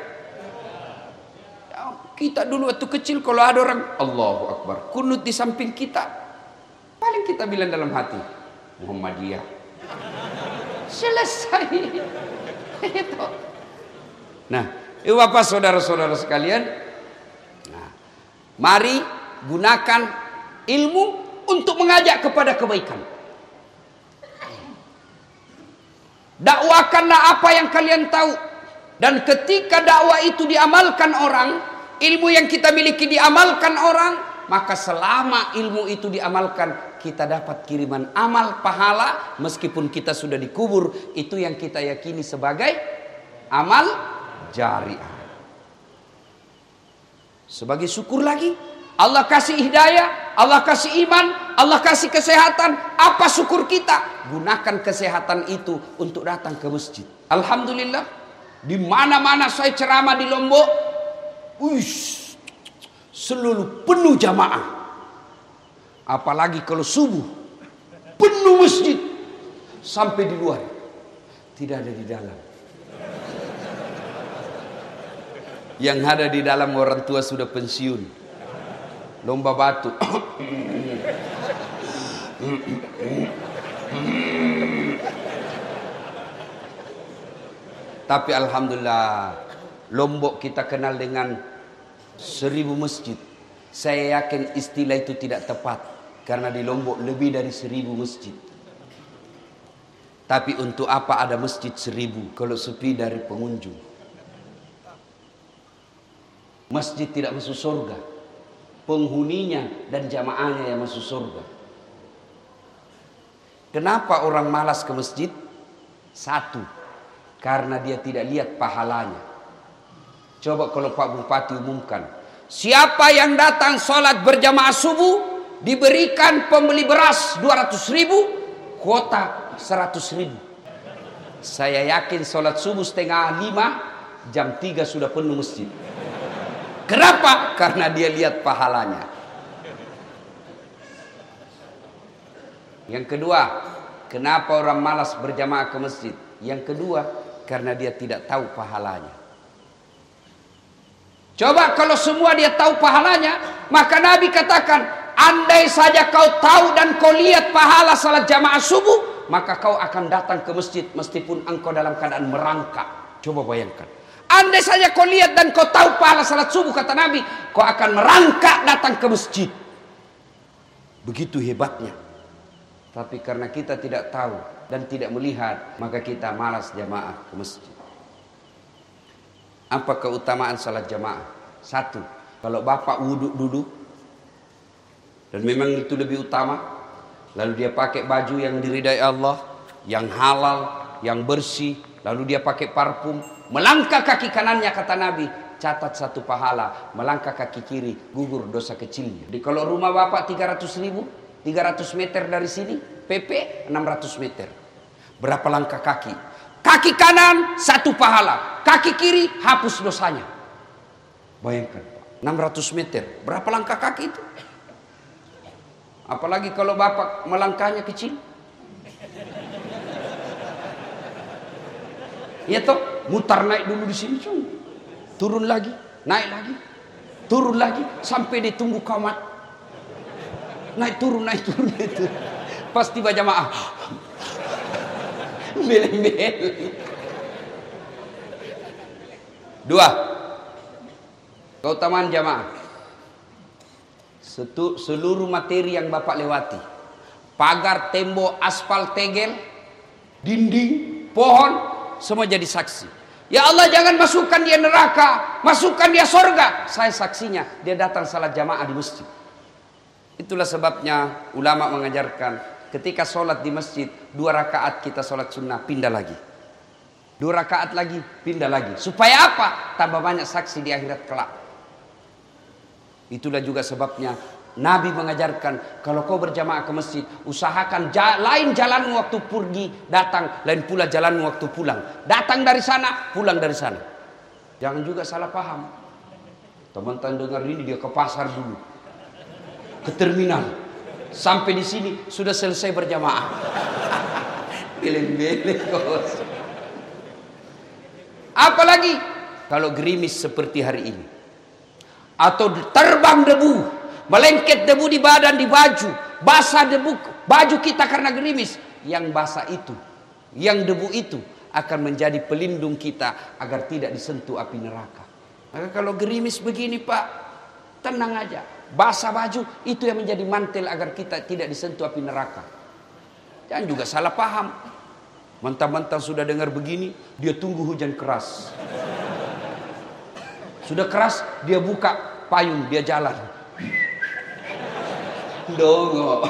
Kita dulu waktu kecil kalau ada orang Allahu Akbar kunut di samping kita, paling kita bilang dalam hati Muhammadiyah. Selesai. Itu. Nah, ibu bapak saudara-saudara sekalian, nah, mari gunakan ilmu untuk mengajak kepada kebaikan. Dakwakanlah apa yang kalian tahu. Dan ketika dakwah itu diamalkan orang, ilmu yang kita miliki diamalkan orang, maka selama ilmu itu diamalkan, kita dapat kiriman amal pahala meskipun kita sudah dikubur. Itu yang kita yakini sebagai amal jariah. Sebagai syukur lagi, Allah kasih hidayah, Allah kasih iman, Allah kasih kesehatan. Apa syukur kita? Gunakan kesehatan itu untuk datang ke masjid. Alhamdulillah, di mana-mana saya ceramah di Lombok, uish, selalu penuh jamaah. Apalagi kalau subuh, penuh masjid sampai di luar, tidak ada di dalam. Yang ada di dalam orang tua sudah pensiun. Lomba batu. Tapi alhamdulillah, Lombok kita kenal dengan seribu masjid. Saya yakin istilah itu tidak tepat, karena di Lombok lebih dari seribu masjid. Tapi untuk apa ada masjid seribu kalau sepi dari pengunjung? Masjid tidak masuk surga, penghuninya dan jamaahnya yang masuk surga. Kenapa orang malas ke masjid? Satu, Karena dia tidak lihat pahalanya. Coba kalau Pak Bupati umumkan, siapa yang datang sholat berjamaah subuh diberikan pembeli beras dua ratus ribu, kuota seratus ribu. Saya yakin sholat subuh setengah lima, jam tiga sudah penuh masjid. Kenapa? Karena dia lihat pahalanya. Yang kedua, kenapa orang malas berjamaah ke masjid? Yang kedua, karena dia tidak tahu pahalanya. Coba kalau semua dia tahu pahalanya, maka Nabi katakan, andai saja kau tahu dan kau lihat pahala salat jamaah subuh, maka kau akan datang ke masjid meskipun engkau dalam keadaan merangkak. Coba bayangkan. Andai saja kau lihat dan kau tahu pahala salat subuh, kata Nabi, kau akan merangkak datang ke masjid. Begitu hebatnya. Tapi karena kita tidak tahu dan tidak melihat, maka kita malas jamaah ke masjid. Apa keutamaan salat jamaah? Satu, kalau bapak wudhu duduk, dan memang itu lebih utama, lalu dia pakai baju yang diridai Allah, yang halal, yang bersih, lalu dia pakai parfum, melangkah kaki kanannya, kata Nabi, catat satu pahala, melangkah kaki kiri, gugur dosa kecilnya. Jadi kalau rumah bapak tiga ratus ribu, tiga ratus meter dari sini, P P enam ratus meter. Berapa langkah kaki? Kaki kanan satu pahala, kaki kiri hapus dosanya. Bayangkan, enam ratus meter, berapa langkah kaki itu? Apalagi kalau bapak melangkahnya kecil. Ya toh, mutar naik dulu di sini, turun lagi, naik lagi, turun lagi, sampai ditunggu kamat. Naik turun, naik turun, naik turun. Pas tiba jamaah, beleng-beleng. Dua, keutamaan jamaah. Setu, seluruh materi yang bapak lewati, pagar, tembok, aspal, tegel, dinding, pohon, semua jadi saksi. Ya Allah, jangan masukkan dia neraka, masukkan dia surga. Saya saksinya, dia datang salat jamaah di masjid. Itulah sebabnya ulama mengajarkan, ketika sholat di masjid, dua rakaat kita sholat sunnah, pindah lagi. Dua rakaat lagi, pindah lagi. Supaya apa? Tambah banyak saksi di akhirat kelak. Itulah juga sebabnya Nabi mengajarkan, kalau kau berjamaah ke masjid, usahakan ja lain jalan waktu pergi datang, lain pula jalan waktu pulang. Datang dari sana, pulang dari sana. Jangan juga salah paham. Teman-teman dengar ini, dia ke pasar dulu, ke terminal, sampai di sini sudah selesai berjamaah. Beleng-beleng kos. Apalagi kalau gerimis seperti hari ini, atau terbang debu, melengket debu di badan, di baju, basah debu baju kita karena gerimis. Yang basah itu, yang debu itu akan menjadi pelindung kita agar tidak disentuh api neraka. Maka kalau gerimis begini Pak, tenang aja. Basah baju itu yang menjadi mantel agar kita tidak disentuh api neraka. Jangan juga salah paham. Mentang-mentang sudah dengar begini, dia tunggu hujan keras. Sudah keras, dia buka payung, dia jalan. Dongo.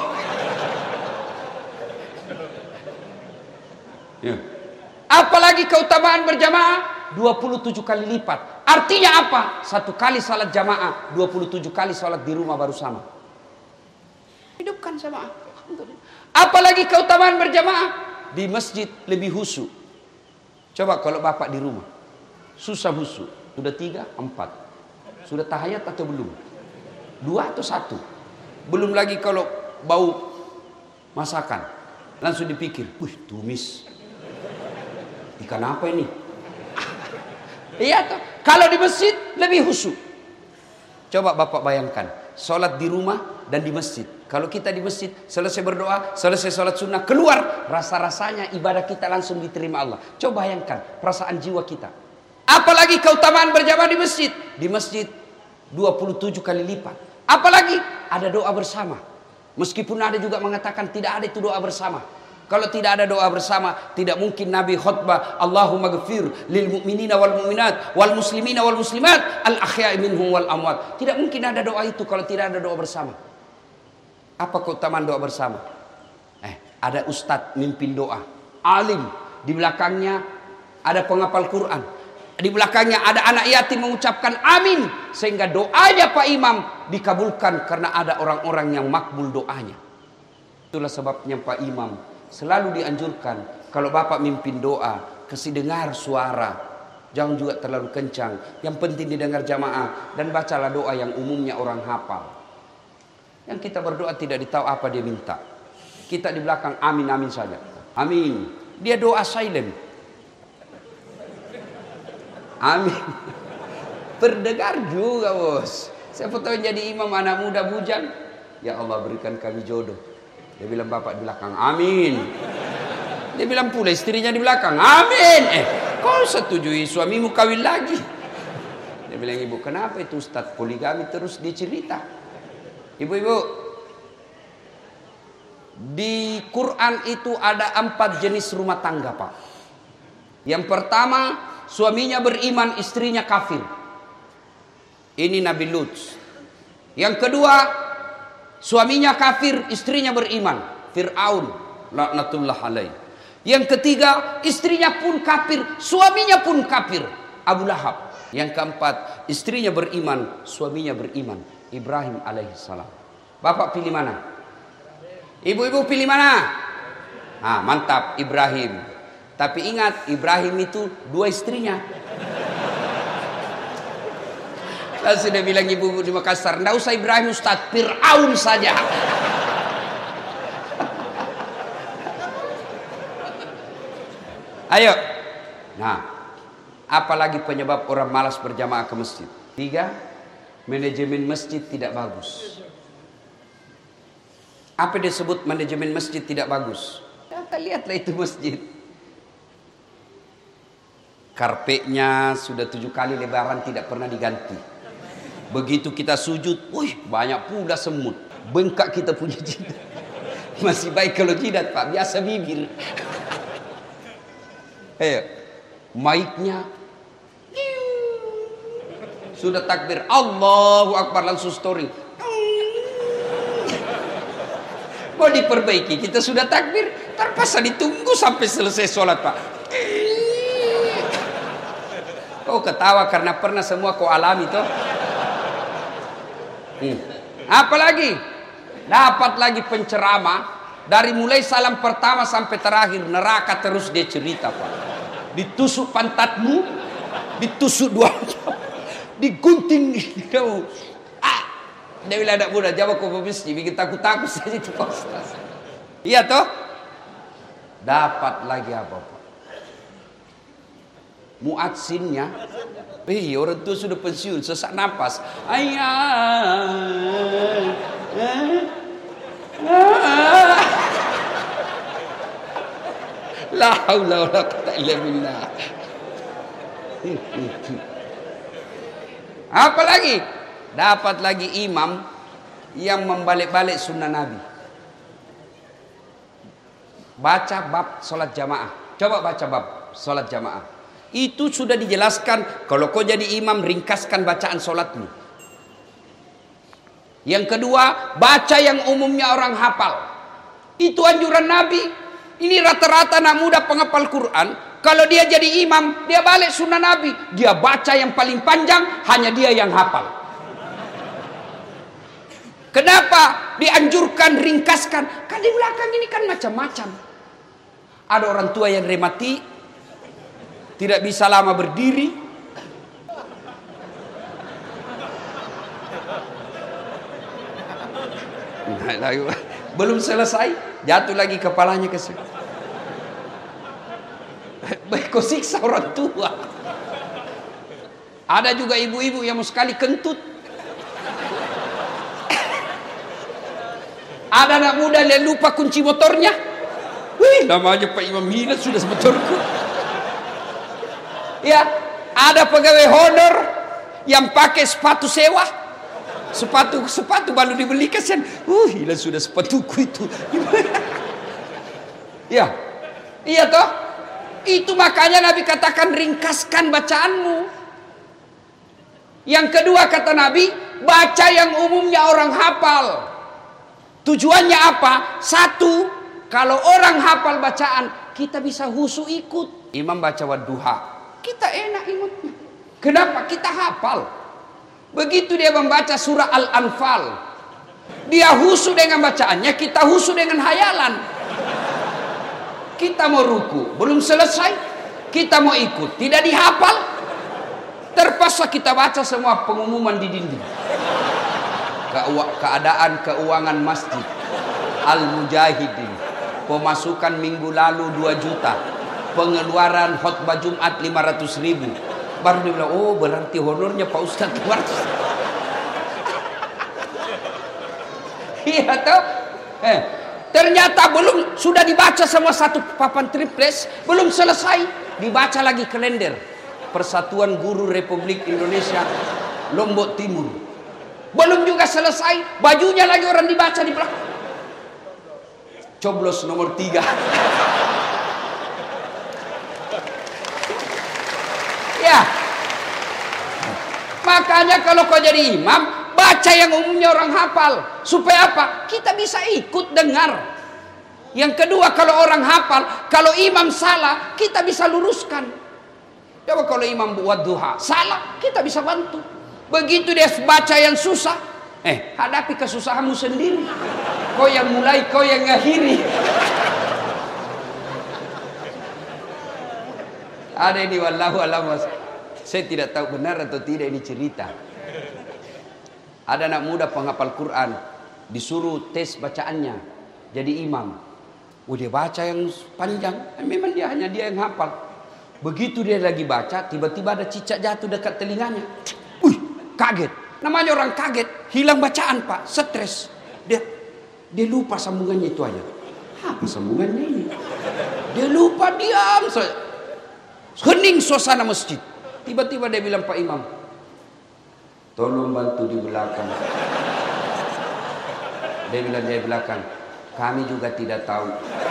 Ya. Apalagi keutamaan berjamaah dua puluh tujuh kali lipat. Artinya apa? Satu kali salat jamaah, dua puluh tujuh kali salat di rumah baru sama. Hidupkan jamaah. Apalagi keutamaan berjamaah di masjid lebih khusyuk. Coba kalau bapak di rumah susah khusyuk, sudah tiga, empat, sudah tahiyat atau belum? Dua atau satu? Belum lagi kalau bau masakan, langsung dipikir, wih tumis, ikan apa ini? Iya toh. Kalau di masjid lebih khusyuk. Coba bapak bayangkan, sholat di rumah dan di masjid. Kalau kita di masjid, selesai berdoa, selesai sholat sunnah, keluar, rasa-rasanya ibadah kita langsung diterima Allah. Coba bayangkan perasaan jiwa kita. Apalagi keutamaan berjamaah di masjid. Di masjid dua puluh tujuh kali lipat. Apalagi ada doa bersama. Meskipun ada juga mengatakan tidak ada itu doa bersama. Kalau tidak ada doa bersama, tidak mungkin Nabi khutbah Allahumma ghafir lil mu'minina wal mu'minat wal muslimina wal muslimat al ahya'i minhum wal amwat. Tidak mungkin ada doa itu kalau tidak ada doa bersama. Apa keutamaan doa bersama? Eh, ada ustadz mimpin doa, alim di belakangnya ada penghafal Quran. Di belakangnya ada anak yatim mengucapkan amin. Sehingga doanya Pak Imam dikabulkan karena ada orang-orang yang makbul doanya. Itulah sebabnya Pak Imam selalu dianjurkan kalau Bapak mimpin doa, kasih dengar suara. Jangan juga terlalu kencang. Yang penting didengar jamaah. Dan bacalah doa yang umumnya orang hafal. Yang kita berdoa tidak ditahu apa dia minta. Kita di belakang amin amin saja. Amin. Dia doa silent. Amin. Berdengar juga bos. Siapa tahu jadi imam anak muda bujang. Ya Allah berikan kami jodoh. Dia bilang bapak di belakang amin. Dia bilang pula istrinya di belakang amin. Eh kau setujui suamimu kawin lagi. Dia bilang ibu kenapa itu Ustaz poligami terus dicerita. Ibu-ibu, di Quran itu ada empat jenis rumah tangga Pak. Yang pertama, suaminya beriman, istrinya kafir. Ini Nabi Lut. Yang kedua, suaminya kafir, istrinya beriman. Fir'aun, laknatullah alaih. Yang ketiga, istrinya pun kafir, suaminya pun kafir. Abu Lahab. Yang keempat, istrinya beriman, suaminya beriman. Ibrahim alaihissalam. Bapak pilih mana? Ibu-ibu pilih mana? Ah, mantap, Ibrahim. Tapi ingat, Ibrahim itu dua istrinya. Saya sudah bilang ibu-ibu di Makassar, enggak usah Ibrahim Ustaz, Fir'aun saja. Ayo. Nah, apalagi penyebab orang malas berjamaah ke masjid? Tiga, manajemen masjid tidak bagus. Apa disebut manajemen masjid tidak bagus? Ya, kita lihatlah itu masjid. Karpetnya sudah tujuh kali lebaran tidak pernah diganti. Begitu kita sujud, wih banyak pula semut. Bengkak kita punya jidat. Masih baik kalau jidat Pak, biasa bibir. Ayo, mic-nya sudah takbir Allahu Akbar langsung story. Mau diperbaiki, kita sudah takbir, terpaksa ditunggu sampai selesai sholat Pak. Kau ketawa karena pernah semua kau alami toh. Hmm. Apalagi dapat lagi penceramah dari mulai salam pertama sampai terakhir neraka terus dia cerita Pak. Ditusuk pantatmu, ditusuk dua, digunting kau. Ah, dia bilang anak muda jawab kau mesti bikin takut-takut saja itu Pak Ustaz. Iya toh? Dapat lagi apa Pak? Muadzinnya, eh orang tua sudah pensiun, sesak napas. Ayah, la haula wala quwwata illa billah. Apa lagi? Dapat lagi imam yang membalik-balik sunnah Nabi. Baca bab sholat jamaah. Coba baca bab sholat jamaah. Itu sudah dijelaskan. Kalau kau jadi imam, ringkaskan bacaan sholatmu. Yang kedua, baca yang umumnya orang hafal. Itu anjuran Nabi. Ini rata-rata anak muda penghafal Quran. Kalau dia jadi imam, dia balik sunnah Nabi. Dia baca yang paling panjang, hanya dia yang hafal. Kenapa dianjurkan ringkaskan? Kan di belakang ini kan macam-macam. Ada orang tua yang remati, tidak bisa lama berdiri. Belum selesai, jatuh lagi kepalanya ke sini. Baik kau siksa orang tua. Ada juga ibu-ibu yang mau sekali kentut. Ada anak muda yang lupa kunci motornya. Wih, namanya Pak Imam Minat sudah semotorku. Ya, ada pegawai honor yang pakai sepatu sewa. Sepatu sepatu baru dibeli kasihan. Uh, hilang sudah sepatuku itu. Ya. Iya toh? Itu makanya Nabi katakan ringkaskan bacaanmu. Yang kedua kata Nabi, baca yang umumnya orang hafal. Tujuannya apa? Satu, kalau orang hafal bacaan, kita bisa husu ikut. imam baca wadduha, kita enak ingatnya. Kenapa? Kita hafal. Begitu dia membaca surah Al-Anfal, dia husu dengan bacaannya, kita husu dengan hayalan. Kita mau ruku, belum selesai, kita mau ikut, tidak dihafal, terpaksa kita baca semua pengumuman di dinding. Keadaan keuangan masjid Al-Mujahidin, pemasukan minggu lalu dua juta, pengeluaran khutbah Jumat lima ratus ribu. Baru dia bilang, oh berarti honornya Pak Ustadz dua ratus. Iya toh? Eh, ternyata belum, sudah dibaca semua satu papan triples, belum selesai, dibaca lagi kalender Persatuan Guru Republik Indonesia Lombok Timur. Belum juga selesai, bajunya lagi orang dibaca di belakang. Coblos nomor tiga. Ya, makanya kalau kau jadi imam, baca yang umumnya orang hafal. Supaya apa? Kita bisa ikut dengar. Yang kedua, kalau orang hafal, kalau imam salah, kita bisa luruskan. Coba kalau imam buat duha salah, kita bisa bantu. Begitu dia baca yang susah, eh hadapi kesusahanmu sendiri. Kau yang mulai, kau yang ngakhiri. Ada ini wallahu alam. Saya tidak tahu benar atau tidak ini cerita. Ada anak muda penghafal Quran, disuruh tes bacaannya jadi imam. Oh, dia baca yang panjang, memang dia hanya dia yang hafal. Begitu dia lagi baca, tiba-tiba ada cicak jatuh dekat telinganya. Wih, kaget. Namanya orang kaget, hilang bacaan Pak, stres. Dia dia lupa sambungannya itu aja. Apa sambungannya ini? Dia lupa, diam saja. Hening suasana masjid. Tiba-tiba dia bilang, Pak Imam, tolong bantu di belakang. Dia bilang di belakang, kami juga tidak tahu.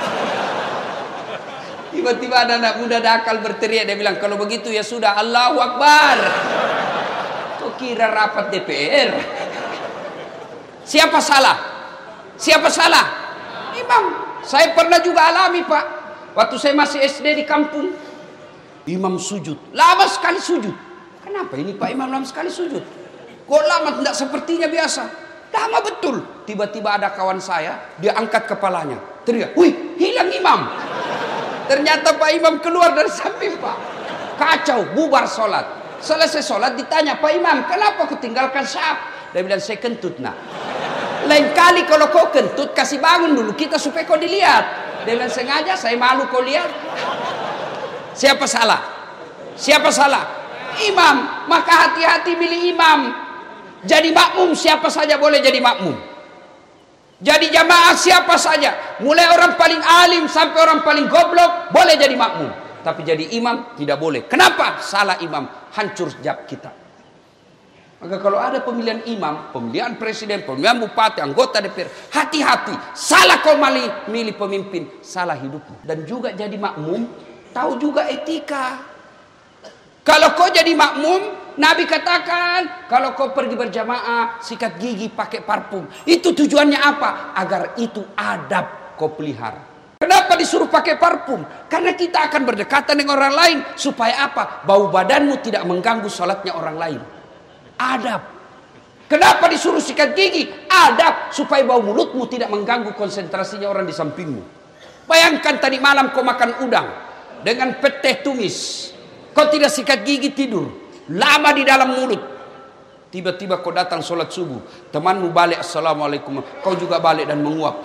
Tiba-tiba ada anak muda dakal berteriak, dia bilang, kalau begitu ya sudah, Allahu Akbar. Kau kira rapat D P R? Siapa salah? Siapa salah? Imam. Saya pernah juga alami Pak. Waktu saya masih S D di kampung, imam sujud, lama sekali sujud. Kenapa ini Pak Imam lama sekali sujud? Kok lama, tidak sepertinya biasa. Lama betul. Tiba-tiba ada kawan saya, dia angkat kepalanya, teriak, wih, hilang imam. Ternyata Pak Imam keluar dari samping Pak. Kacau, bubar sholat. Selesai sholat ditanya, Pak Imam, kenapa kau tinggalkan syaf? Dia bilang, saya kentut nak. Lain kali kalau kau kentut, kasih bangun dulu kita supaya kau dilihat. Dia bilang, sengaja, saya malu kau lihat. Siapa salah? Siapa salah? Imam. Maka hati-hati milih imam. Jadi makmum siapa saja boleh jadi makmum. Jadi jamaah siapa saja, mulai orang paling alim sampai orang paling goblok boleh jadi makmum. Tapi jadi imam tidak boleh. Kenapa? Salah imam, hancur sejak kita. Maka kalau ada pemilihan imam, pemilihan presiden, pemilihan bupati, anggota D P R, hati-hati. Salah kau milih, milih pemimpin, salah hidupmu. Dan juga jadi makmum, tahu juga etika. Kalau kau jadi makmum, Nabi katakan, kalau kau pergi berjamaah, sikat gigi pakai parfum. Itu tujuannya apa? Agar itu adab kau pelihara. Kenapa disuruh pakai parfum? Karena kita akan berdekatan dengan orang lain. Supaya apa? Bau badanmu tidak mengganggu sholatnya orang lain. Adab. Kenapa disuruh sikat gigi? Adab. Supaya bau mulutmu tidak mengganggu konsentrasinya orang di sampingmu. Bayangkan tadi malam kau makan udang dengan pete tumis. Kau tidak sikat gigi tidur, lama di dalam mulut. Tiba-tiba kau datang sholat subuh, temanmu balik, assalamualaikum, kau juga balik dan menguap.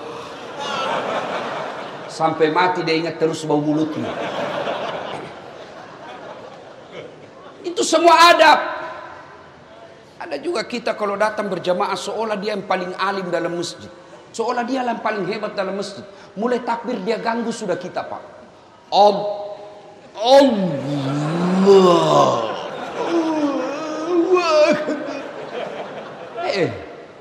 Sampai mati dia ingat terus bau mulutmu. Itu semua adab. Ada juga kita kalau datang berjamaah seolah dia yang paling alim dalam masjid, seolah dia yang paling hebat dalam masjid. Mulai takbir dia ganggu sudah kita Pak. Om, Allah. Eh,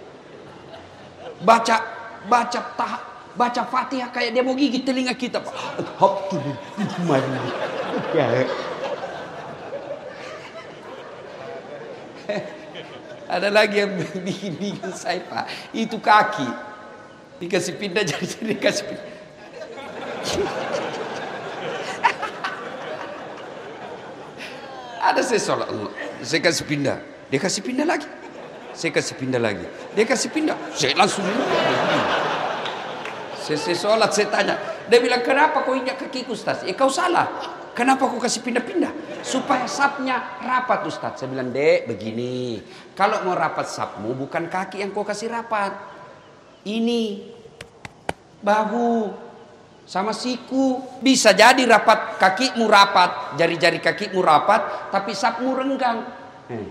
baca baca tah, baca Fatihah kayak dia mau gigit telinga kita Pak. Ada lagi yang bikin-bikin saya Pak. Itu kaki dikasih pindah jadi dikasih pindah. Ada saya sholat, Allah, saya kasih pindah, dia kasih pindah lagi, saya kasih pindah lagi, dia kasih pindah, saya langsung saya, saya sholat, saya tanya, dia bilang kenapa kau injak kakiku Ustaz? Eh kau salah, kenapa kau kasih pindah-pindah? Supaya sapnya rapat Ustaz. Saya bilang dek begini, kalau mau rapat sapmu bukan kaki yang kau kasih rapat, ini bahu sama siku. Bisa jadi rapat kakimu rapat, jari-jari kakimu rapat, tapi sapmu renggang. Hmm.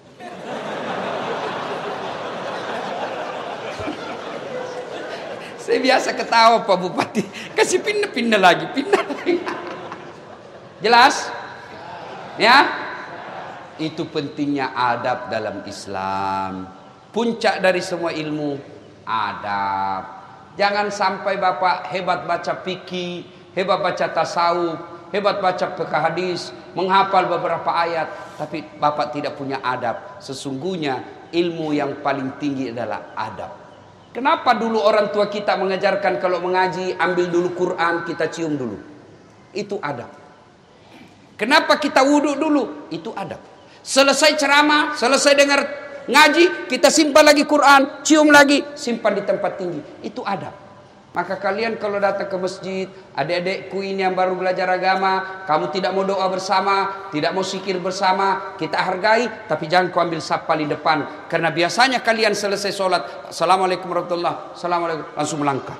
Saya biasa ketawa Pak Bupati, kasih pindah-pindah lagi, pindah lagi. Jelas? Ya? Itu pentingnya adab dalam Islam. Puncak dari semua ilmu, adab. Jangan sampai Bapak hebat baca fikih, hebat baca tasawuf, hebat baca fikih hadis, menghafal beberapa ayat, tapi Bapak tidak punya adab. Sesungguhnya ilmu yang paling tinggi adalah adab. Kenapa dulu orang tua kita mengajarkan kalau mengaji ambil dulu Quran, kita cium dulu? Itu adab. Kenapa kita wudhu dulu? Itu adab. Selesai ceramah, selesai dengar ngaji, kita simpan lagi Quran, cium lagi, simpan di tempat tinggi. Itu adab. Maka kalian kalau datang ke masjid, adik-adikku ini yang baru belajar agama, kamu tidak mau doa bersama, tidak mau zikir bersama, kita hargai, tapi jangan kau ambil saf paling depan. Karena biasanya kalian selesai sholat, Assalamualaikum warahmatullahi wabarakatuh, Assalamualaikum, langsung melangkah.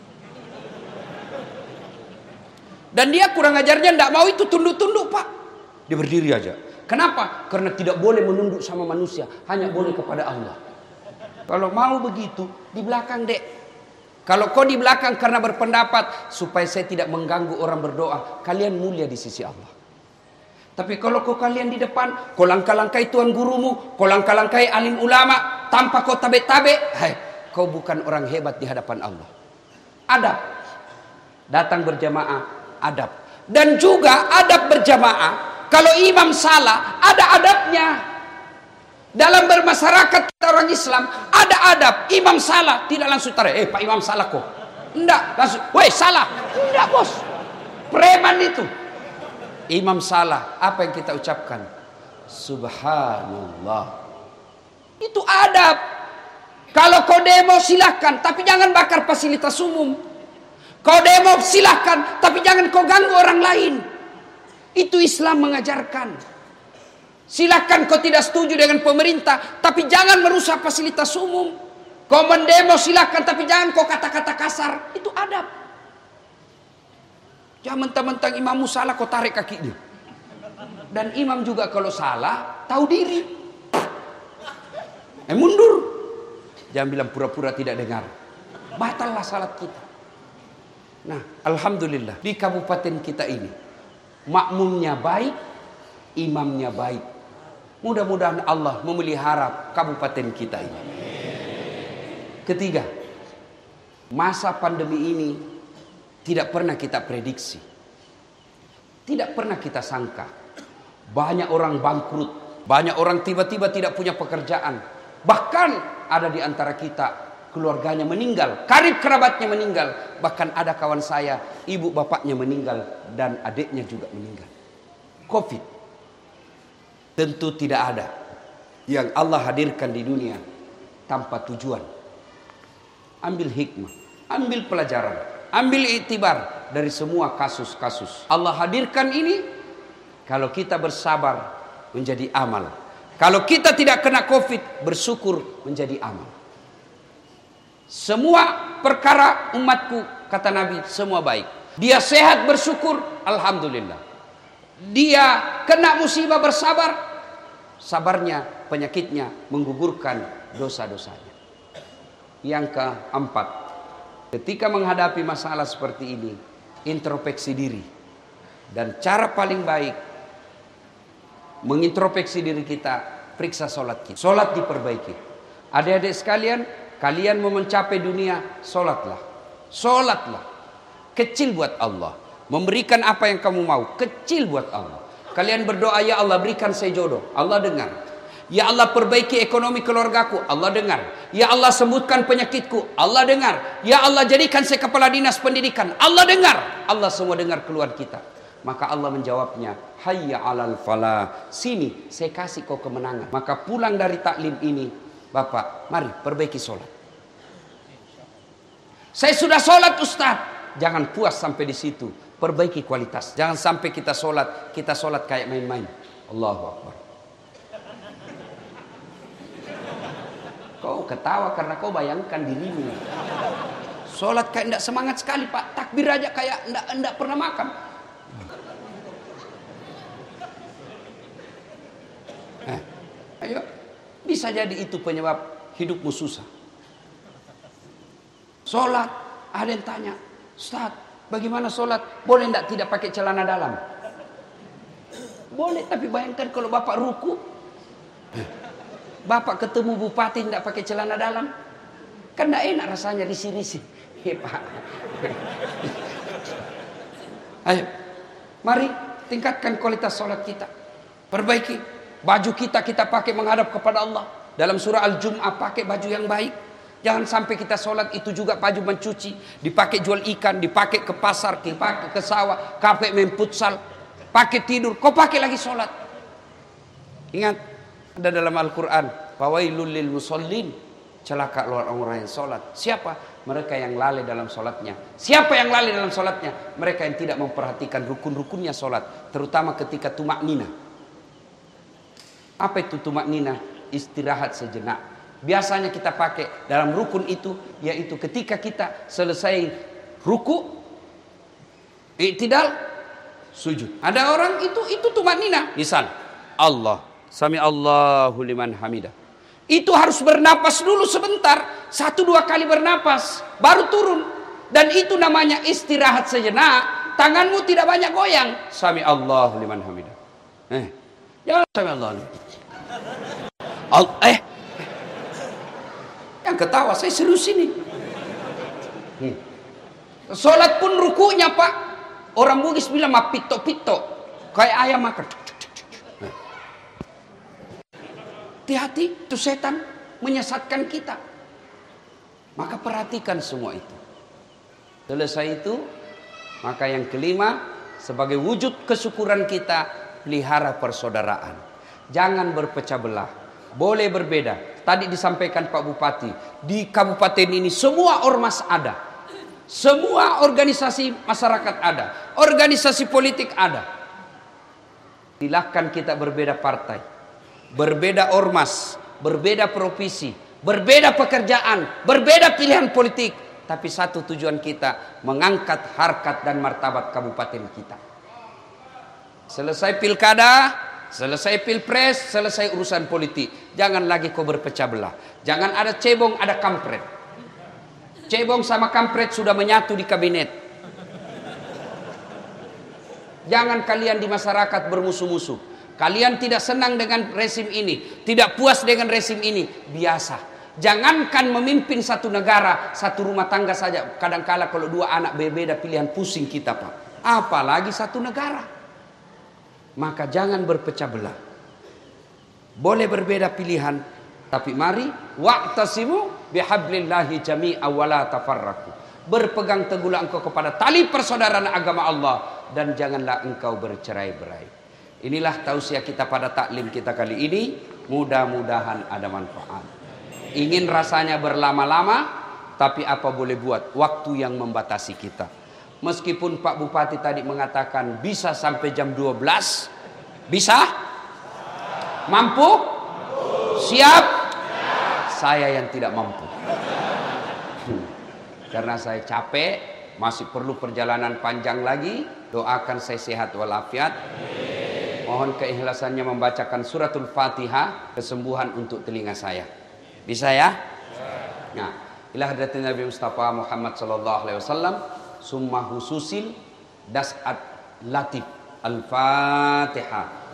Dan dia kurang ajarnya tidak mau itu tunduk-tunduk Pak. Dia berdiri aja. Kenapa? Karena tidak boleh menunduk sama manusia, hanya boleh kepada Allah. Kalau mau begitu, di belakang dek. Kalau kau di belakang karena berpendapat supaya saya tidak mengganggu orang berdoa, kalian mulia di sisi Allah. Tapi kalau kau kalian di depan, kau langkah-langkai tuan gurumu, kau langkah-langkai alim ulama, tanpa kau tabe-tabe, hai, kau bukan orang hebat di hadapan Allah. Adab. Datang berjamaah, adab. Dan juga adab berjamaah. Kalau imam salah, ada adabnya. Dalam bermasyarakat orang Islam, ada adab. Imam salah, tidak langsung tarik. Eh, Pak Imam salah kok. Enggak, langsung, weh salah. Enggak bos. Preman itu. Imam salah, apa yang kita ucapkan? Subhanallah. Itu adab. Kalau kau demo silahkan, tapi jangan bakar fasilitas umum. Kau demo silahkan, tapi jangan kau ganggu orang lain. Itu Islam mengajarkan. Silakan kau tidak setuju dengan pemerintah, tapi jangan merusak fasilitas umum. Kau mendemo silakan, tapi jangan kau kata-kata kasar. Itu adab. Jangan mentang-mentang imammu salah kau tarik kakinya. Dan imam juga kalau salah tahu diri. Eh mundur. Jangan bilang pura-pura tidak dengar. Batallah salat kita. Nah, alhamdulillah di kabupaten kita ini makmumnya baik, imamnya baik. Mudah-mudahan Allah memelihara kabupaten kita ini. Ketiga, masa pandemi ini tidak pernah kita prediksi, tidak pernah kita sangka. Banyak orang bangkrut, banyak orang tiba-tiba tidak punya pekerjaan. Bahkan ada di antara kita keluarganya meninggal, karib kerabatnya meninggal. Bahkan ada kawan saya, ibu bapaknya meninggal dan adiknya juga meninggal. Covid tentu tidak ada yang Allah hadirkan di dunia tanpa tujuan. Ambil hikmah, ambil pelajaran, ambil iktibar dari semua kasus-kasus. Allah hadirkan ini kalau kita bersabar menjadi amal. Kalau kita tidak kena Covid, bersyukur menjadi amal. Semua perkara umatku, kata Nabi, semua baik. Dia sehat bersyukur, alhamdulillah. Dia kena musibah bersabar, sabarnya, penyakitnya menggugurkan dosa-dosanya. Yang keempat, ketika menghadapi masalah seperti ini, introspeksi diri. Dan cara paling baik mengintrospeksi diri kita, periksa sholat kita. Sholat diperbaiki. Adik-adik sekalian, kalian mau mencapai dunia, sholatlah. Sholatlah. Kecil buat Allah. Memberikan apa yang kamu mau, kecil buat Allah. Kalian berdoa, ya Allah berikan saya jodoh, Allah dengar. Ya Allah perbaiki ekonomi keluargaku, Allah dengar. Ya Allah sembuhkan penyakitku, Allah dengar. Ya Allah jadikan saya kepala dinas pendidikan, Allah dengar. Allah semua dengar keluhan kita. Maka Allah menjawabnya, hayya alal falah. Sini, saya kasih kau kemenangan. Maka pulang dari taklim ini, Bapak, mari perbaiki sholat. Saya sudah sholat Ustaz. Jangan puas sampai di situ. Perbaiki kualitas. Jangan sampai kita sholat, kita sholat kayak main-main. Allahu Akbar. Kau ketawa karena kau bayangkan dirimu. Sholat kayak tidak semangat sekali Pak. Takbir aja kayak tidak tidak pernah makan. Eh, ayo, bisa jadi itu penyebab hidupmu susah. Sholat, ada yang tanya, Ustaz, bagaimana sholat? Boleh tidak tidak pakai celana dalam? Boleh, tapi bayangkan kalau Bapak ruku, Bapak ketemu bupati tidak pakai celana dalam, kan tidak enak rasanya risih-risih. Hei Pak. Ayo, mari tingkatkan kualitas sholat kita. Perbaiki. Baju kita kita pakai menghadap kepada Allah. Dalam surah Al-Jum'ah pakai baju yang baik. Jangan sampai kita sholat itu juga baju mencuci. Dipakai jual ikan, dipakai ke pasar, dipakai ke sawah, pakai main futsal, pakai tidur. Kau pakai lagi sholat. Ingat, ada dalam Al-Quran, fawailul lil musallin, celaka orang-orang yang sholat. Siapa? Mereka yang lalai dalam sholatnya. Siapa yang lalai dalam sholatnya? Mereka yang tidak memperhatikan rukun-rukunnya sholat, terutama ketika tumak nina. Apa itu tumak nina? Istirahat sejenak. Biasanya kita pakai dalam rukun itu, yaitu ketika kita selesai ruku, i'tidal, sujud. Ada orang itu itu tumak nina. Misal, Allah, sami Allahu liman hamidah. Itu harus bernapas dulu sebentar, satu dua kali bernapas, baru turun. Dan itu namanya istirahat sejenak. Tanganmu tidak banyak goyang. Sami Allahu liman hamidah. Eh, jangan sami Allah. Al eh, yang ketawa saya serius ini. Hmm. Sholat pun rukunya Pak, orang Bugis bilang mah pito-pito, kayak ayam makan. Hati-hati, itu setan menyesatkan kita. Maka perhatikan semua itu. Selesai itu, maka yang kelima, sebagai wujud kesyukuran kita, pelihara persaudaraan. Jangan berpecah belah. Boleh berbeda. Tadi disampaikan Pak Bupati, di kabupaten ini semua ormas ada. Semua organisasi masyarakat ada. Organisasi politik ada. Silahkan kita berbeda partai, berbeda ormas, berbeda profesi, berbeda pekerjaan, berbeda pilihan politik, tapi satu tujuan kita, mengangkat harkat dan martabat kabupaten kita. Selesai pilkada, selesai pilpres, selesai urusan politik, jangan lagi kau berpecah belah. Jangan ada cebong, ada kampret. Cebong sama kampret sudah menyatu di kabinet. Jangan kalian di masyarakat bermusuh-musuh. Kalian tidak senang dengan rezim ini, tidak puas dengan rezim ini, biasa. Jangankan memimpin satu negara, satu rumah tangga saja. Kadangkala kalau dua anak berbeda pilihan, pusing kita Pak. Apalagi satu negara. Maka jangan berpecah belah. Boleh berbeda pilihan, tapi mari wa'tasimu bihablillahi jami'a wa la tafarraqu. Berpegang teguhlah engkau kepada tali persaudaraan agama Allah, dan janganlah engkau bercerai-berai. Inilah tausiah kita pada taklim kita kali ini. Mudah-mudahan ada manfaat. Ingin rasanya berlama-lama, tapi apa boleh buat, waktu yang membatasi kita. Meskipun Pak Bupati tadi mengatakan bisa sampai jam dua belas, bisa? Mampu? Siap? Saya yang tidak mampu. Karena saya capek, masih perlu perjalanan panjang lagi. Doakan saya sehat walafiat. Mohon keikhlasannya membacakan suratul Fatihah, kesembuhan untuk telinga saya. Bisa ya? Nah, ila hadratin Nabi Mustafa Muhammad sallallahu alaihi wasallam, summa hususil das'at latif. Al-Fatihah.